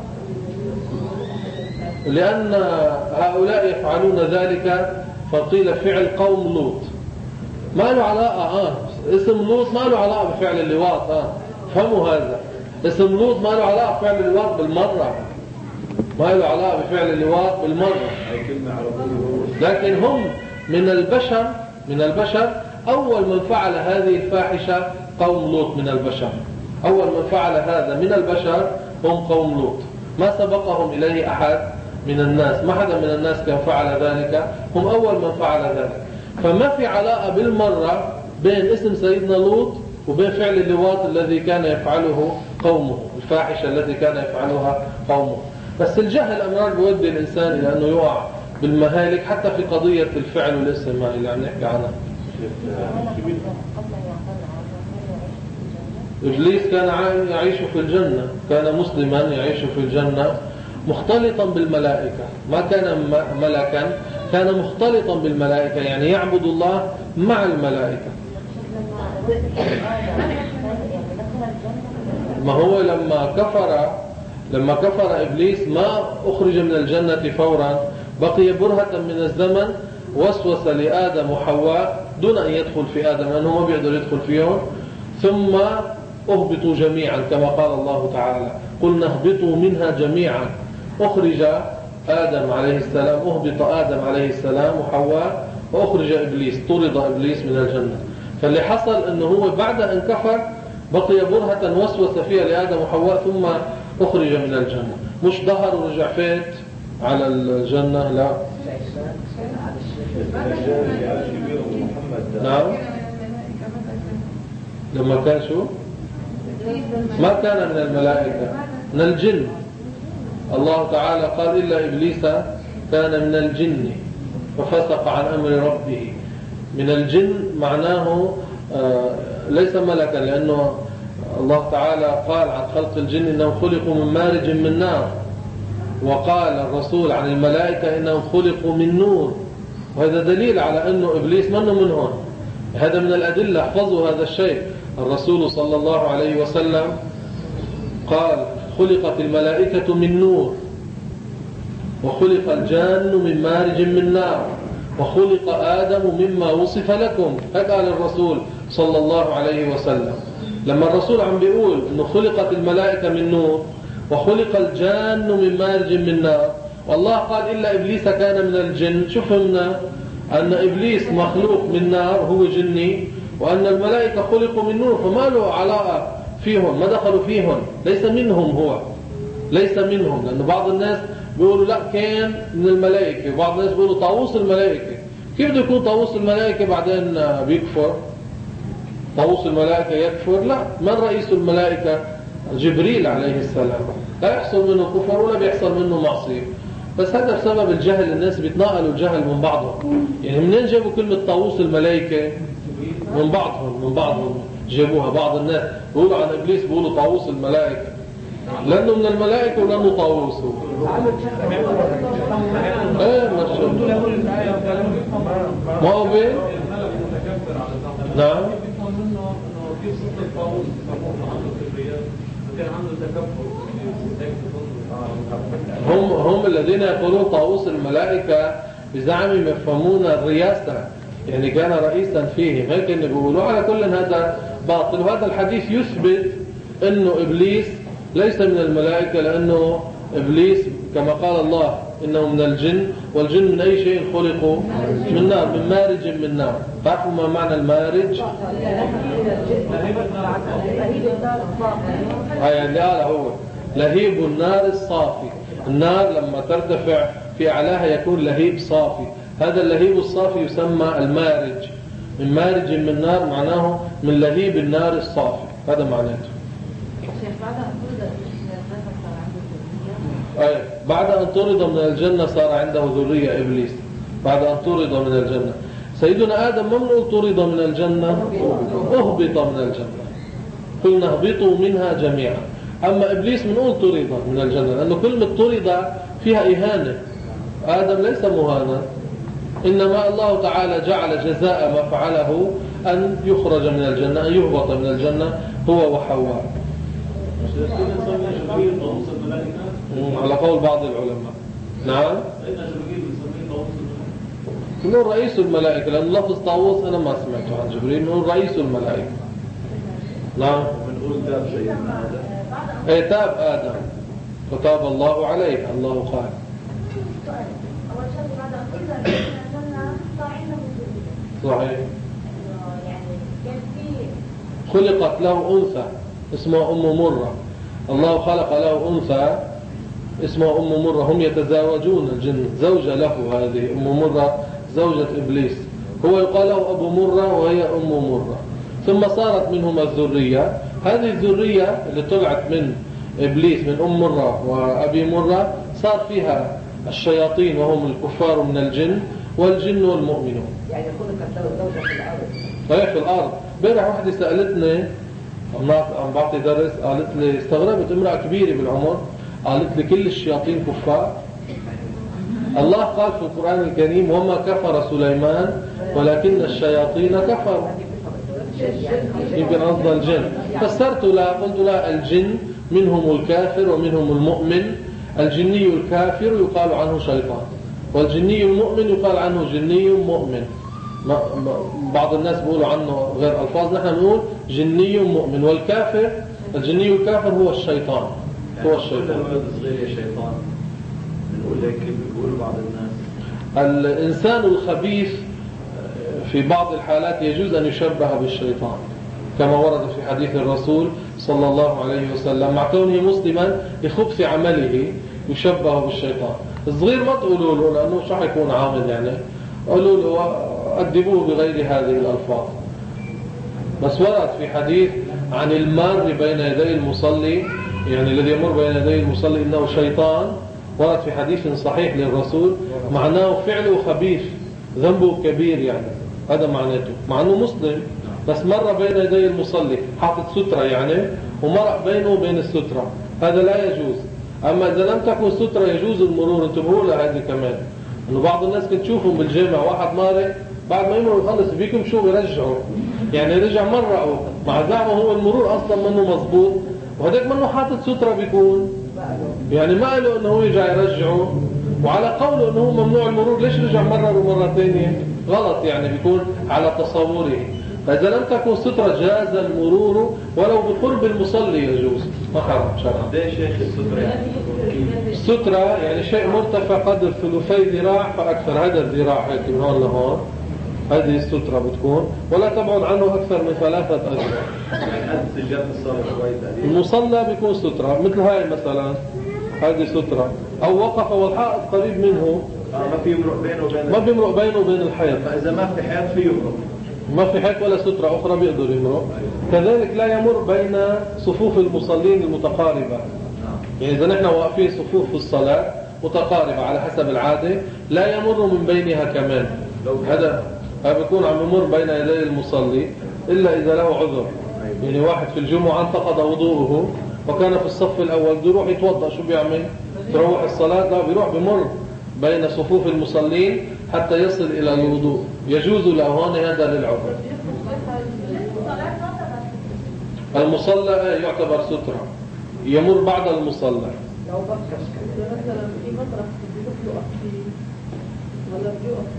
لأن هؤلاء يفعلون ذلك فقيل فعل قوم لوط، ما له علاقة. آه اسم لوط ما له علاقة بفعل اللواط. آه فهموا هذا، اسم لوط ما له علاقة بفعل اللواط بالمرة، ما له علاقة بفعل اللواط بالمرة. لكن هم من البشر، من البشر أول من فعل هذه الفاحشة قوم لوط من البشر. أول من فعل هذا من البشر هم قوم لوط، ما سبقهم إليه أحد من الناس، ما حدا من الناس كان فعل ذلك، هم أول من فعل ذلك. فما في علاقة بالمرة بين اسم سيدنا لوط وبين فعل اللواط الذي كان يفعله قومه، الفاحشة التي كان يفعلها قومه. بس الجهل أمرار بيودي الإنسان إلى أنه يقع بالمهالك حتى في قضية الفعل والاسم اللي عم نحكي عنها. إبليس كان يعيش في الجنة، كان مسلما يعيش في الجنة مختلطا بالملائكة، ما كان ملكا، كان مختلطا بالملائكة، يعني يعبد الله مع الملائكة. ما هو لما كفر لما كفر إبليس ما أخرج من الجنة فورا، بقي برهة من الزمن، وسوس لآدم وحواء دون أن يدخل في آدم لأنه ما بيقدر يدخل فيهم، ثم اهبطوا جميعا كما قال الله تعالى قلنا اهبطوا منها جميعا. أخرج آدم عليه السلام، أهبط آدم عليه السلام وحواء، وأخرج إبليس، طرد إبليس من الجنة. فاللي حصل أنه هو بعد أن كفر بقي برهة وسوس فيها لآدم وحواء ثم أخرج من الجنة، مش ظهر ورجع فيت على الجنة، لا. نعم. لما كان شو؟ ما كان من الملائكة، من الجن. الله تعالى قال إلا إبليس كان من الجن ففسق عن أمر ربه. من الجن معناه ليس ملكا، لأنه الله تعالى قال عن خلق الجن إنهم خلقوا من مارج من نار، وقال الرسول عن الملائكة إنهم خلقوا من نور، وهذا دليل على أنه إبليس منه منهم. هذا من الأدلة، احفظوا هذا الشيء. الرسول صلى الله عليه وسلم قال خلقت الملائكة من نور، وخلق الجان من مارج من نار، وخلق آدم مما وصف لكم. هذا قال الرسول صلى الله عليه وسلم. لما الرسول عم بيقول أنه خلقت الملائكة من نور وخلق الجان من مارج من نار، والله قال إلا إبليس كان من الجن، شو فهمنا؟ أن إبليس مخلوق من نار هو جني، وأن الملائكة خلقوا من نور، فما له علاقة فيهم، ما دخلوا فيهم، ليس منهم هو، ليس منهم. لأن بعض الناس بيقولوا لا كان من الملائكة، وبعض الناس بيقولوا طاووس الملائكة. كيف بده يكون طاووس الملائكة بعدين بيكفر؟ طاووس الملائكة يكفر؟ لا، من رئيس الملائكة؟ جبريل عليه السلام، لا يحصل منه كفر ولا بيحصل منه معصية. بس هذا بسبب الجهل، الناس بيتناقلوا الجهل من بعضهم. يعني منين جابوا كلمة طاووس الملائكة؟ من بعضهم من بعضهم جابوها. بعض الناس بيقولوا عن إبليس بيقولوا طاووس الملائكة، لأنه من الملائكة ولأنه طاووس. ايه ما هو بين نعم هم هم الذين يقولون طاووس الملائكة بزعمهم يفهمون الرياسة، يعني كان رئيسا فيهم، هيك اللي بيقولوا. على كل هذا باطل، وهذا الحديث يثبت انه ابليس ليس من الملائكة، لانه ابليس كما قال الله انه من الجن، والجن من اي شيء خلقوا؟ من نار، من مارج من نار. تعرفوا ما معنى المارج؟ هاي اللي قال هو لهيب النار الصافي. النار لما ترتفع في اعلاها يكون لهيب صافي، هذا اللهيب الصافي يسمى المارج. من مارج من نار معناه من لهيب النار الصافي، هذا معناته. أي بعد أن طرد من الجنة صار عنده ذرية إبليس، بعد أن طرد من الجنة. سيدنا آدم ما بنقول طرد من الجنة، أهبط من الجنة، قلنا اهبطوا منها جميعا. أما إبليس بنقول طرد من الجنة، لأنه كلمة طرد فيها إهانة. آدم ليس مهانا، إنما الله تعالى جعل جزاء ما فعله أن يخرج من الجنة، أن يهبط من الجنة هو وحواء، على قول بعض العلماء. نعم نقول رئيس الملائكة، لأن لفظ طاووس أنا ما سمعته عن جبريل، نقول رئيس الملائكة. نعم بنقول تاب سيدنا آدم، اي تاب آدم فتاب الله عليه. الله قال صحيح، خلقت له أنثى اسمها أم مرة، الله خلق له أنثى اسمها أم مرة، هم يتزاوجون الجن، زوجة له هذه أم مرة زوجة إبليس، هو يقال له أبو مرة وهي أم مرة. ثم صارت منهما الذرية، هذه الذرية اللي طلعت من إبليس من أم مرة وأبي مرة صار فيها الشياطين وهم الكفار من الجن، والجن والمؤمنون. يعني خلقت له زوجة في الأرض. صحيح في الأرض. بيرح واحدة سألتني عم بعطي درس، قالت لي استغربت، امرأة كبيرة بالعمر، قالت لي كل الشياطين كفار. الله قال في القرآن الكريم وما كفر سليمان ولكن الشياطين كفروا. يمكن قصد الجن، فسرت لها قلت لها الجن منهم الكافر ومنهم المؤمن، الجني الكافر يقال عنه شيطان، والجني المؤمن يقال عنه جني مؤمن. بعض الناس بيقولوا عنه غير ألفاظ، نحن نقول جني مؤمن، والكافر الجني الكافر هو الشيطان، هو الشيطان. شيطان بنقول هيك بيقولوا بعض الناس. الإنسان الخبيث في بعض الحالات يجوز أن يشبه بالشيطان كما ورد في حديث الرسول صلى الله عليه وسلم، مع كونه مسلما لخبث عمله يشبه بالشيطان. الصغير ما تقولوا له لأنه شو حيكون عامل، يعني قولوا له أدبوه بغير هذه الألفاظ. بس ورد في حديث عن المار بين يدي المصلي، يعني الذي يمر بين يدي المصلي إنه شيطان، ورد في حديث صحيح للرسول معناه فعله خبيث ذنبه كبير، يعني هذا معناته، مع أنه مسلم بس مر بين يدي المصلي حاطط سترة يعني ومرق بينه وبين السترة، هذا لا يجوز. أما إذا لم تكن سترة يجوز المرور. انتبهوا لهذه كمان، إنه بعض الناس كنت تشوفهم بالجامع واحد مارق بعد ما يمروا يخلص بيكم شو بيرجعوا، يعني رجع مرقوا مع زعمه هو المرور أصلا منه مضبوط، وهذاك منه حاطط سترة بيكون يعني ما قالوا إنه هو يرجع يرجعه، وعلى قوله إنه هو ممنوع المرور ليش رجع مرة ومرة ثانية؟ غلط، يعني بيكون على تصوره. فإذا لم تكن سترة جاز المرور ولو بقرب المصلي يجوز، ما حرم شرعا. ده شيخ السترة يعني السترة يعني شيء مرتفع قدر ثلثي ذراع فأكثر، هذا الذراع هيك من هون لهون، هذه السترة بتكون ولا تبعد عنه أكثر من ثلاثة أذرع. يعني قد سجادة الصلاة شوي. المصلى بيكون سترة مثل هاي مثلا، هذه سترة، أو وقف والحائط قريب منه آه ما في يمرق بينه وبين ما بيمرق بينه وبين الحيط، فإذا ما في حيط في يمرق، ما في حيط ولا سترة أخرى بيقدر يمرق. كذلك لا يمر بين صفوف المصلين المتقاربة، يعني إذا نحن واقفين صفوف في الصلاة متقاربة على حسب العادة لا يمر من بينها كمان، هذا هذا بيكون عم يمر بين يدي المصلي إلا إذا له عذر. يعني واحد في الجمعة انتقض وضوءه وكان في الصف الأول بده يروح يتوضأ، شو بيعمل؟ تروح الصلاة؟ لا، بيروح بمر بين صفوف المصلين حتى يصل إلى الوضوء، يجوز له هون، هذا للعذر. المصلى يعتبر سترة، يمر بعد المصلى. لو بكش مثلا في مطرح بيقف فيه ولا بيقف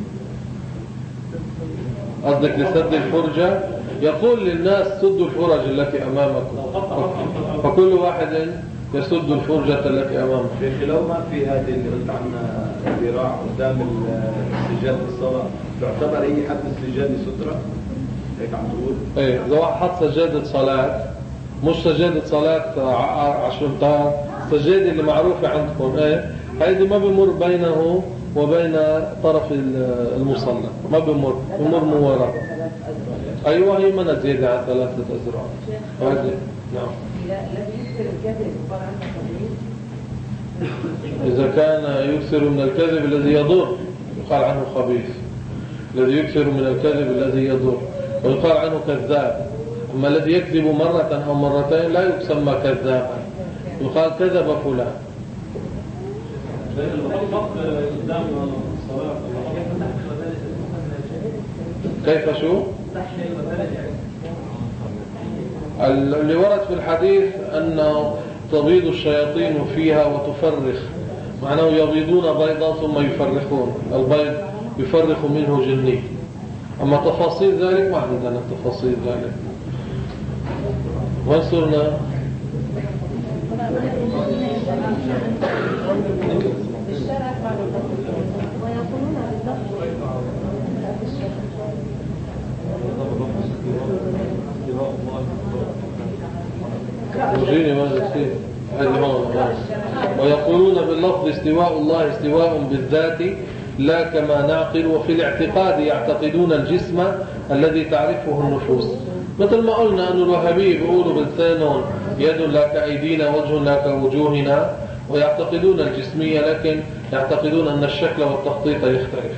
ولا قصدك لسد الفرجة؟ يقول للناس سدوا الفرج التي أمامكم، فكل واحد يسد الفرجة التي أمامه. شيخ لو ما في هذه اللي قلت عنها ذراع قدام السجادة الصلاة تعتبر هي حد السجادة سترة؟ هيك عم تقول؟ ايه، إذا واحد حط سجادة صلاة، مش سجادة صلاة عشر امتار، السجادة اللي معروفة عندكم، ايه هيدي ما بمر بينه وبين طرف المصلى، ما بمر، بمر من وراء. ايوه، هي من زيادة عن ثلاثة أذرع. هذه نعم. إذا كان يكثر من الكذب الذي يضر يقال عنه خبيث، الذي يكثر من الكذب الذي يضر ويقال عنه كذاب. أما الذي يكذب مرة أو مرتين لا يسمى كذابا، يقال كذب فلان. كيف شو؟ اللي ورد في الحديث أن تبيض الشياطين فيها وتفرخ، معناه يبيضون بيضا ثم يفرخون، البيض يفرخ منه جني. أما تفاصيل ذلك ما عندنا تفاصيل ذلك. وانصرنا. وجيني ماذا فيه هذه هون. ويقولون باللفظ استواء الله استواء بالذات لا كما نعقل، وفي الاعتقاد يعتقدون الجسم الذي تعرفه النفوس. مثل ما قلنا أن الوهابية بيقولوا بلسانهم يد لا كأيدينا وجه لا كوجوهنا، ويعتقدون الجسمية لكن يعتقدون أن الشكل والتخطيط يختلف.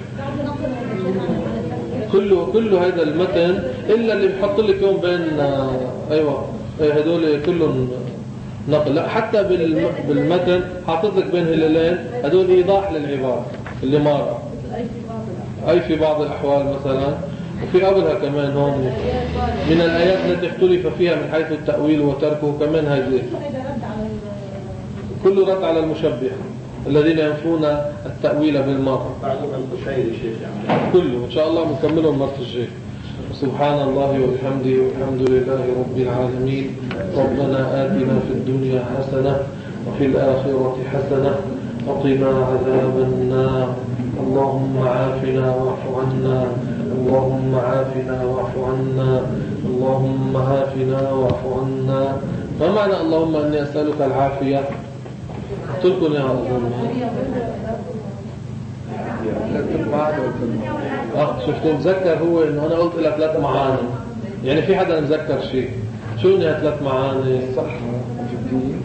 كله كله هذا المتن إلا اللي بحط لك يوم بين أيوة هدول كلهم نقل، لا حتى بالمتن حاطط لك بين هلالين، هدول إيضاح للعبارة اللي مارة أي في بعض الأحوال مثلا. وفي قبلها كمان هون من الآيات التي اختلف فيها من حيث التأويل وتركه كمان هذه كله رد على المشبه الذين ينفون التأويل بالمرة. كله إن شاء الله مكمله المرة الجاية. سبحان الله وبحمده والحمد لله رب العالمين. ربنا آتنا في الدنيا حسنة وفي الآخرة حسنة وقنا عذاب النار. اللهم عافنا واعف عنا، اللهم عافنا واعف عنا، اللهم عافنا واعف عنا. ما معنى اللهم أني أسألك العافية؟ قلت يا أظن أه شفت مذكر هو إنه أنا قلت لك ثلاث معاني، يعني في حدا مذكر شيء شو إنها ثلاث معاني صح في الدين؟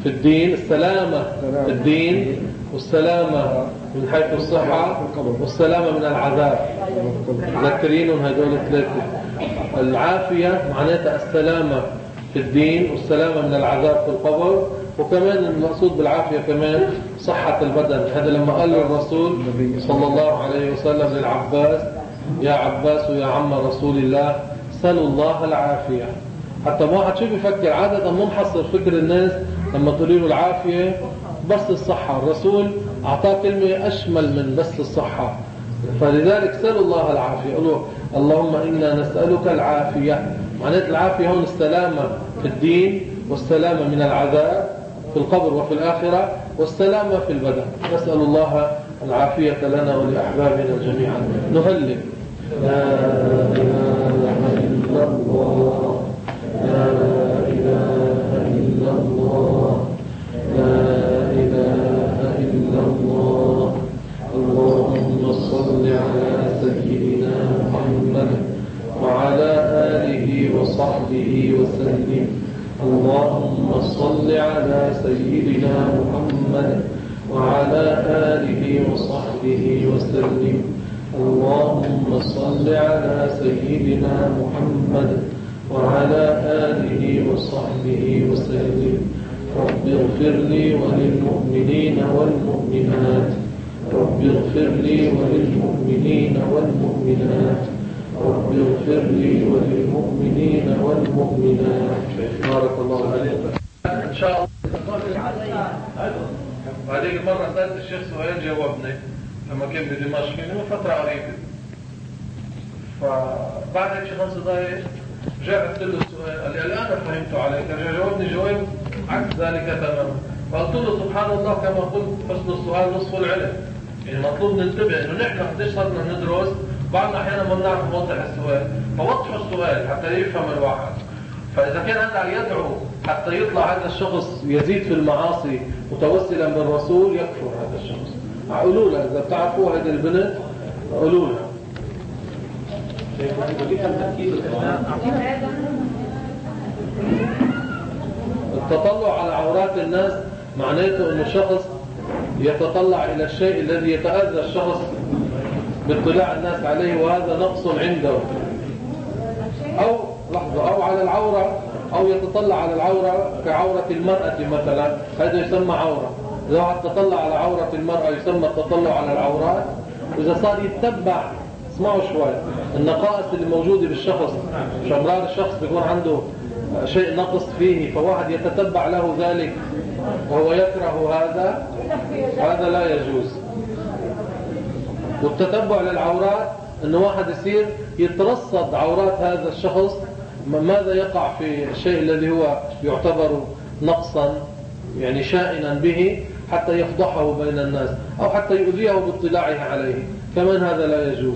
في الدين، السلامة في الدين، والسلامة من حيث الصحة، والسلامة من العذاب. ذكرينهم هدول الثلاثة. العافية معناتها السلامة في الدين، والسلامة من العذاب في القبر، وكمان المقصود بالعافية كمان صحة البدن. هذا لما قال الرسول صلى الله عليه وسلم للعباس: يا عباس يا عم رسول الله سلوا الله العافية. حتى ما واحد شو بيفكر، عادة منحصر فكر الناس لما تقولوا له العافية بس الصحة. الرسول أعطاه كلمة أشمل من بس الصحة، فلذلك سلوا الله العافية. قالوا اللهم إنا نسألك العافية. معنات العافية هون السلامة في الدين، والسلامة من العذاب في القبر وفي الآخرة، والسلامة في البدن. نسأل الله العافية لنا ولأحبابنا جميعا. نهلل لا إله إلا الله، لا إله إلا الله، لا إله إلا الله. اللهم صل على سيدنا محمد وعلى آله وصحبه وسلم. اللهم صل على سيدنا محمد وعلى آله وصحبه وسلم. اللهم صل على سيدنا محمد وعلى آله وصحبه وسلم. رب اغفر لي وللمؤمنين والمؤمنات، رب اغفر لي وللمؤمنين والمؤمنات، رب اغفر لي وللمؤمنين والمؤمنات. بارك الله عليك. إن شاء الله. هذيك المرة سألت الشيخ سؤال جاوبني لما كان بدمشق من فترة قريبة، فبعد هيك شي خمس دقائق جاء قلت له السؤال، قال لي الآن فهمت عليك. رجع جاوبني جواب عكس ذلك تماما. فقلت له سبحان الله كما قلت حسن السؤال نصف العلم. يعني مطلوب ننتبه انه نحن قديش صرنا ندرس، بعضنا احيانا ما بنعرف نوضح السؤال، فوضحوا السؤال حتى يفهم الواحد. فاذا كان هذا يدعو حتى يطلع هذا الشخص يزيد في المعاصي متوسلا بالرسول، يكفر هذا الشخص. قولوا له اذا بتعرفوا هذه البنت قولوا له. التطلع على عورات الناس معناته انه شخص يتطلع الى الشيء الذي يتأذى الشخص باطلاع الناس عليه، وهذا نقص عنده. او لحظة، او على العورة، او يتطلع على العورة كعورة المرأة مثلا، هذا يسمى عورة. إذا واحد تطلع على عورة المرأة يسمى التطلع على العورات. وإذا صار يتبع، اسمعوا شوي، النقائص اللي موجودة بالشخص، مش أمرار الشخص بيكون عنده شيء نقص فيه، فواحد يتتبع له ذلك وهو يكره هذا، هذا لا يجوز. والتتبع للعورات انه واحد يصير يترصد عورات هذا الشخص، ماذا يقع في الشيء الذي هو يعتبر نقصا يعني شائنا به، حتى يفضحه بين الناس او حتى يؤذيه باطلاعه عليه، كمان هذا لا يجوز.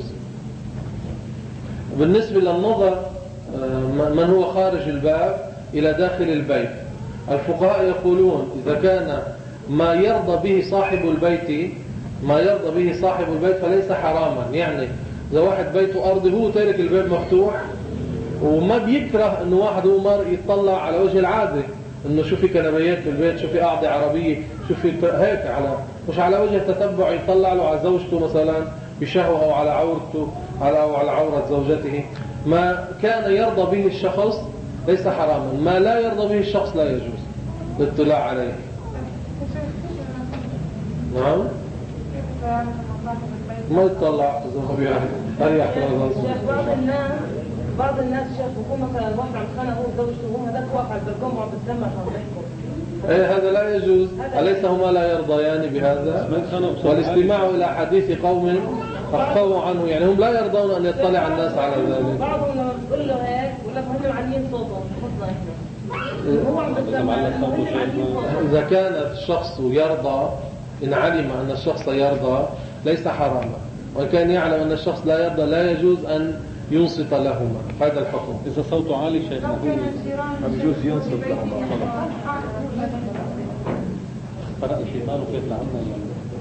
بالنسبة للنظر من هو خارج الباب إلى داخل البيت، الفقهاء يقولون إذا كان ما يرضى به صاحب البيت ما يرضى به صاحب البيت فليس حراما. يعني إذا واحد بيته أرضي هو تارك الباب مفتوح وما بيكره إنه واحد هو مر يطلع على وجه العادة، إنه شو في كنبيات في البيت، شو في قاعدة عربية، شو في هيك، على مش على وجه التتبع يطلع له على زوجته مثلا بشهوة أو على عورته أو على عورة زوجته. ما كان يرضى به الشخص ليس حراما، ما لا يرضى به الشخص لا يجوز الاطلاع عليه. نعم ما يطلع تزوج هذه احترازات. بعض الناس بعض الناس شافوا يكون مثلا الواحد عم خانه هو وزوجته وهم هذاك واحد بالجمعه بالدم عشان يحكوا. ايه هذا لا يجوز. أليس هما لا يرضيان بهذا؟ والاستماع إلى حديث قوم أخفوا عنه، يعني هم لا يرضون أن يطلع الناس على ذلك. بعضهم لما بتقول له هيك بقول لك هم معلين صوتهم خصنا احنا. هو عم بتسمع إذا كان الشخص يرضى، إن علم أن الشخص يرضى ليس حراما، وإن كان يعلم أن الشخص لا يرضى لا يجوز أن ينصت لهما. هذا الحكم. إذا صوته عالي شيخنا ما بيجوز ينصت لهما. فرق الشيطان وكيف لعنا.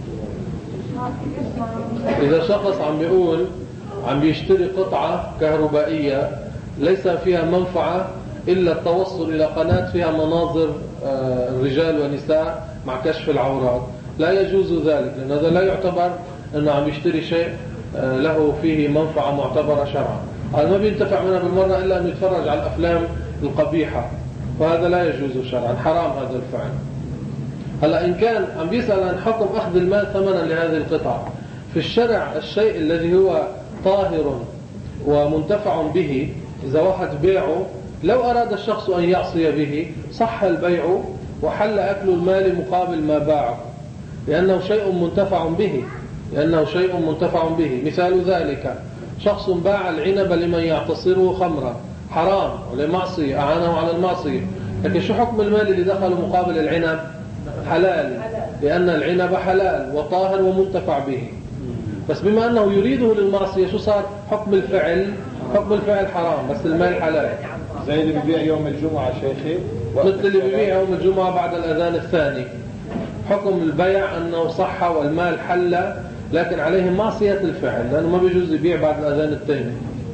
إذا شخص عم بيقول عم بيشتري قطعة كهربائية ليس فيها منفعة إلا التوصل إلى قناة فيها مناظر الرجال والنساء مع كشف العورات، لا يجوز ذلك، لأن هذا لا يعتبر أنه عم يشتري شيء له فيه منفعة معتبرة شرعا. هذا ما بينتفع منها بالمرة إلا أن يتفرج على الأفلام القبيحة، فهذا لا يجوز شرعا، حرام هذا الفعل. هلا إن كان عم بيسأل عن حكم أخذ المال ثمنا لهذه القطعة، في الشرع الشيء الذي هو طاهر ومنتفع به إذا واحد بيعه، لو أراد الشخص أن يعصي به صح البيع وحل أكل المال مقابل ما باعه، لأنه شيء منتفع به لأنه شيء منتفع به. مثال ذلك شخص باع العنب لمن يعتصره خمرا، حرام ولمعصية، أعانه على المعصية، لكن شو حكم المال اللي دخله مقابل العنب؟ حلال، لأن العنب حلال وطاهر ومنتفع به. بس بما أنه يريده للمعصية شو صار حكم الفعل؟ حكم الفعل حرام، بس المال حلال. زي اللي بيبيع يوم الجمعة شيخي، مثل اللي بيبيع يوم الجمعة بعد الأذان الثاني، حكم البيع أنه صح والمال حل، لكن عليه معصية الفعل، لأنه ما بيجوز يبيع بعد الأذان الثاني.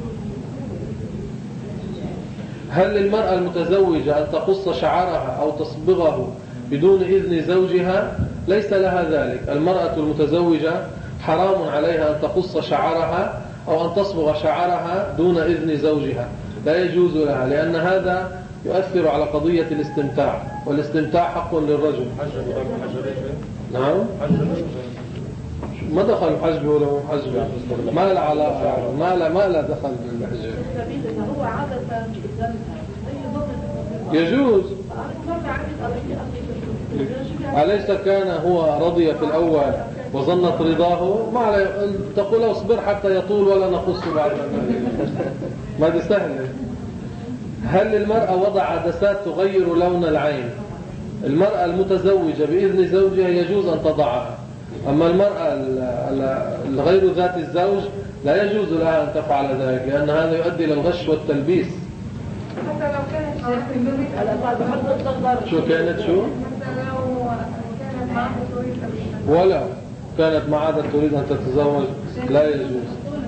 هل للمرأة المتزوجة أن تقص شعرها أو تصبغه بدون إذن زوجها؟ ليس لها ذلك. المرأة المتزوجة حرام عليها أن تقص شعرها أو أن تصبغ شعرها دون إذن زوجها، لا يجوز لها، لأن هذا يؤثر على قضية الاستمتاع، والاستمتاع حق للرجل. نعم، ما دخل حجبه ولا حجبه، ما لا علاقة، ما لا ما لا دخل بالحجب. هو عادة يجوز. أليس كان هو رضي في الأول وظنت رضاه؟ ما عليه، تقول اصبر حتى يطول ولا نقص بعد ذلك، ما دي سهلة. هل للمرأة وضع عدسات تغير لون العين؟ المرأة المتزوجة بإذن زوجها يجوز أن تضعها، أما المرأة الغير ذات الزوج لا يجوز لها أن تفعل ذلك، لأن هذا يؤدي إلى الغش والتلبيس. حتى لو كانت شو كانت شو؟ حتى لو كانت معها تريد ولا كانت معها تريد أن تتزوج لا يجوز.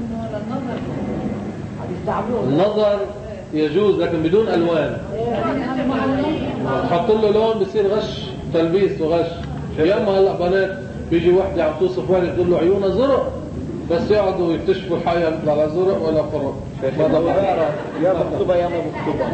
النظر يجوز لكن بدون ألوان، حط له لون بيصير غش تلبيس وغش. ياما هلا بنات بيجي وحده عم توصف واحد تقول له عيونها زرق، بس يقعدوا يكتشفوا الحقيقه بيطلع لا زرق ولا فرق. يا مكتوبة يا ما مكتوبة.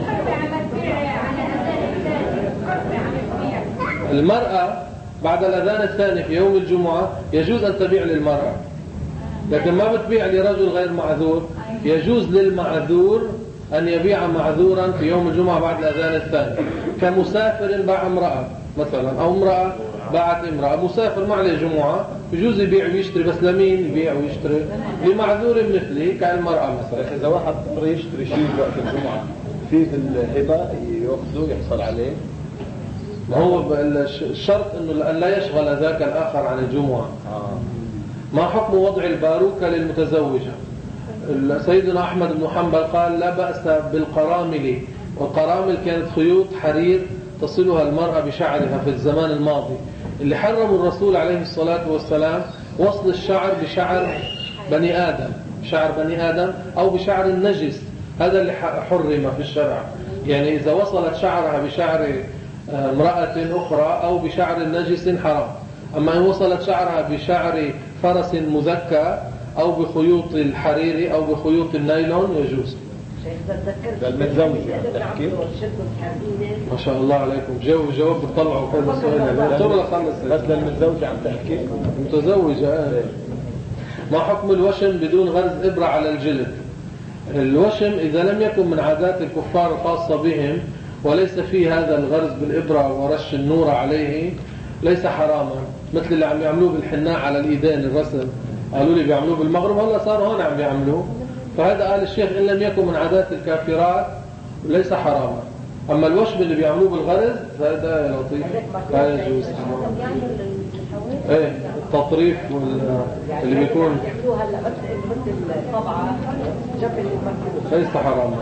المرأة بعد الأذان الثاني في يوم الجمعة يجوز أن تبيع للمرأة، لكن ما بتبيع لرجل غير معذور. يجوز للمعذور أن يبيع معذورا في يوم الجمعة بعد الأذان الثاني، كمسافر باع امرأة مثلا، أو امرأة باعت امرأة. مسافر ما عليه جمعة يجوز يبيع ويشتري، بس لمين يبيع ويشتري؟ لمعذور مثلي كالمرأة مثلا. إذا واحد بده يشتري شيء وقت الجمعة في الهبة يأخذه يحصل عليه؟ ما هو الشرط إنه أن لا يشغل ذاك الآخر عن الجمعة. آه. ما حكم وضع الباروكة للمتزوجة؟ سيدنا أحمد بن حنبل قال لا بأس بالقرامل، والقرامل كانت خيوط حرير تصلها المرأة بشعرها في الزمان الماضي. اللي حرم الرسول عليه الصلاة والسلام وصل الشعر بشعر بني آدم، شعر بني آدم أو بشعر النجس، هذا اللي حرم في الشرع. يعني إذا وصلت شعرها بشعر امرأة أخرى أو بشعر النجس حرام. أما إن وصلت شعرها بشعر فرس مذكى أو بخيوط الحرير أو بخيوط النايلون يجوز. المتزوجة تحكي ما شاء الله عليكم، جاوب جواب بتطلعوا كل السؤال. بس للمتزوجة عم تحكي متزوجة. ما حكم الوشم بدون غرز إبرة على الجلد؟ الوشم إذا لم يكن من عادات الكفار الخاصة بهم وليس فيه هذا الغرز بالإبرة ورش النور عليه ليس حراما، مثل اللي عم يعملوه بالحناء على الإيدين الرسم، قالوا لي بيعملوه بالمغرب هلا صار هون عم بيعملوه، فهذا قال الشيخ إن لم يكن من عادات الكافرات ليس حراما. أما الوشم اللي بيعملوه بالغرز فهذا يا لطيف لا يجوز. ايه التطريف اللي بيكون ليس حراما.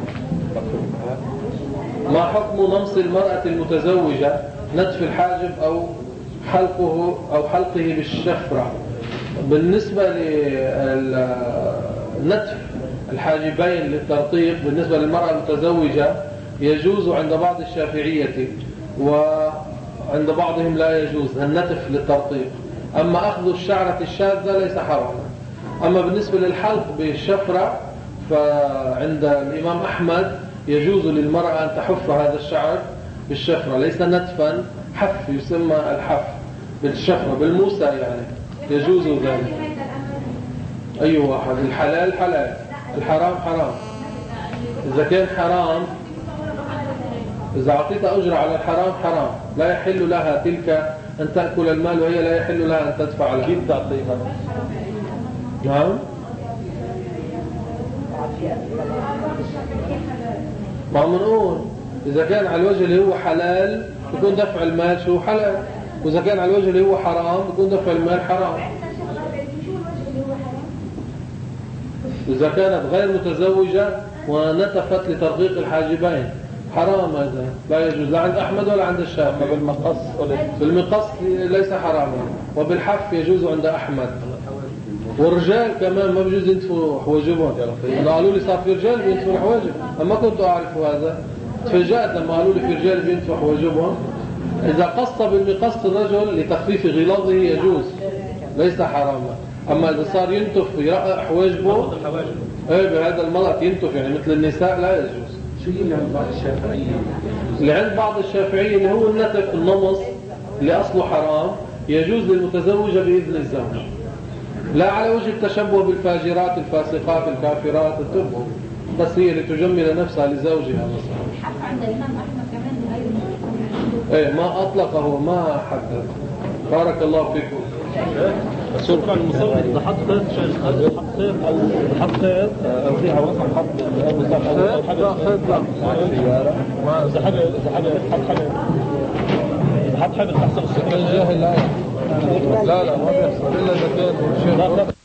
ما حكم نمص المرأة المتزوجة نتف الحاجب أو حلقه أو حلقه بالشفرة؟ بالنسبة للنتف الحاجبين للترطيب بالنسبة للمرأة المتزوجة يجوز عند بعض الشافعية وعند بعضهم لا يجوز النتف للترطيق. أما أخذ الشعرة الشاذة ليس حراما. أما بالنسبة للحلق بالشفرة فعند الإمام أحمد يجوز للمرأة أن تحف هذا الشعر بالشفرة، ليس نتفا، حف يسمى الحف بالشفرة بالموسى يعني يجوز ذلك. أي واحد، الحلال حلال، الحرام حرام. إذا كان حرام، إذا أعطيت أجر على الحرام حرام، لا يحل لها تلك أن تأكل المال وهي لا يحل لها أن تدفع له. كيف تعطيها؟ نعم. ما منقول إذا كان على الوجه اللي هو حلال يكون دفع المال شو حلال، وإذا كان على الوجه اللي هو حرام يكون دفع المال حرام. إذا كانت غير متزوجة ونتفت لترقيق الحاجبين حرام، هذا لا يجوز لا عند أحمد ولا عند الشافعي. بالمقص بالمقص ليس حراما، وبالحف يجوز عند أحمد. والرجال كمان ما بيجوز ينتفوا حواجبهم. قالوا لي صار في رجال بينتفوا الحواجب، أما كنت أعرف هذا، تفاجأت لما قالوا لي في رجال بينتفوا حواجبهم. إذا قص بالمقص الرجل لتخفيف غلاظه يجوز ليس حراما. أما إذا صار ينتف يرقق حواجبه ايه بهذا المرأة ينتف يعني مثل النساء لا يجوز. شو اللي عند بعض الشافعية؟ اللي عند بعض الشافعية اللي هو النتف النمص اللي أصله حرام يجوز للمتزوجة بإذن الزوج، لا على وجه التشبه بالفاجرات الفاسقات الكافرات التبه، بس هي لتجمل نفسها لزوجها مثلا. حق عند الإمام أحمد كمان غير ايه ما أطلقه ما حدد. بارك الله فيكم. شكرا المصور إذا حط خيط شيخ حط خيط أو حط خيط أرضيها وصل حط لا خيط لا ما إذا حاجة إذا حاجة حط حاجة إذا حط حاجة تحصل السكر الجاهل لا لا لا ما بيحصل إلا إذا كان شيء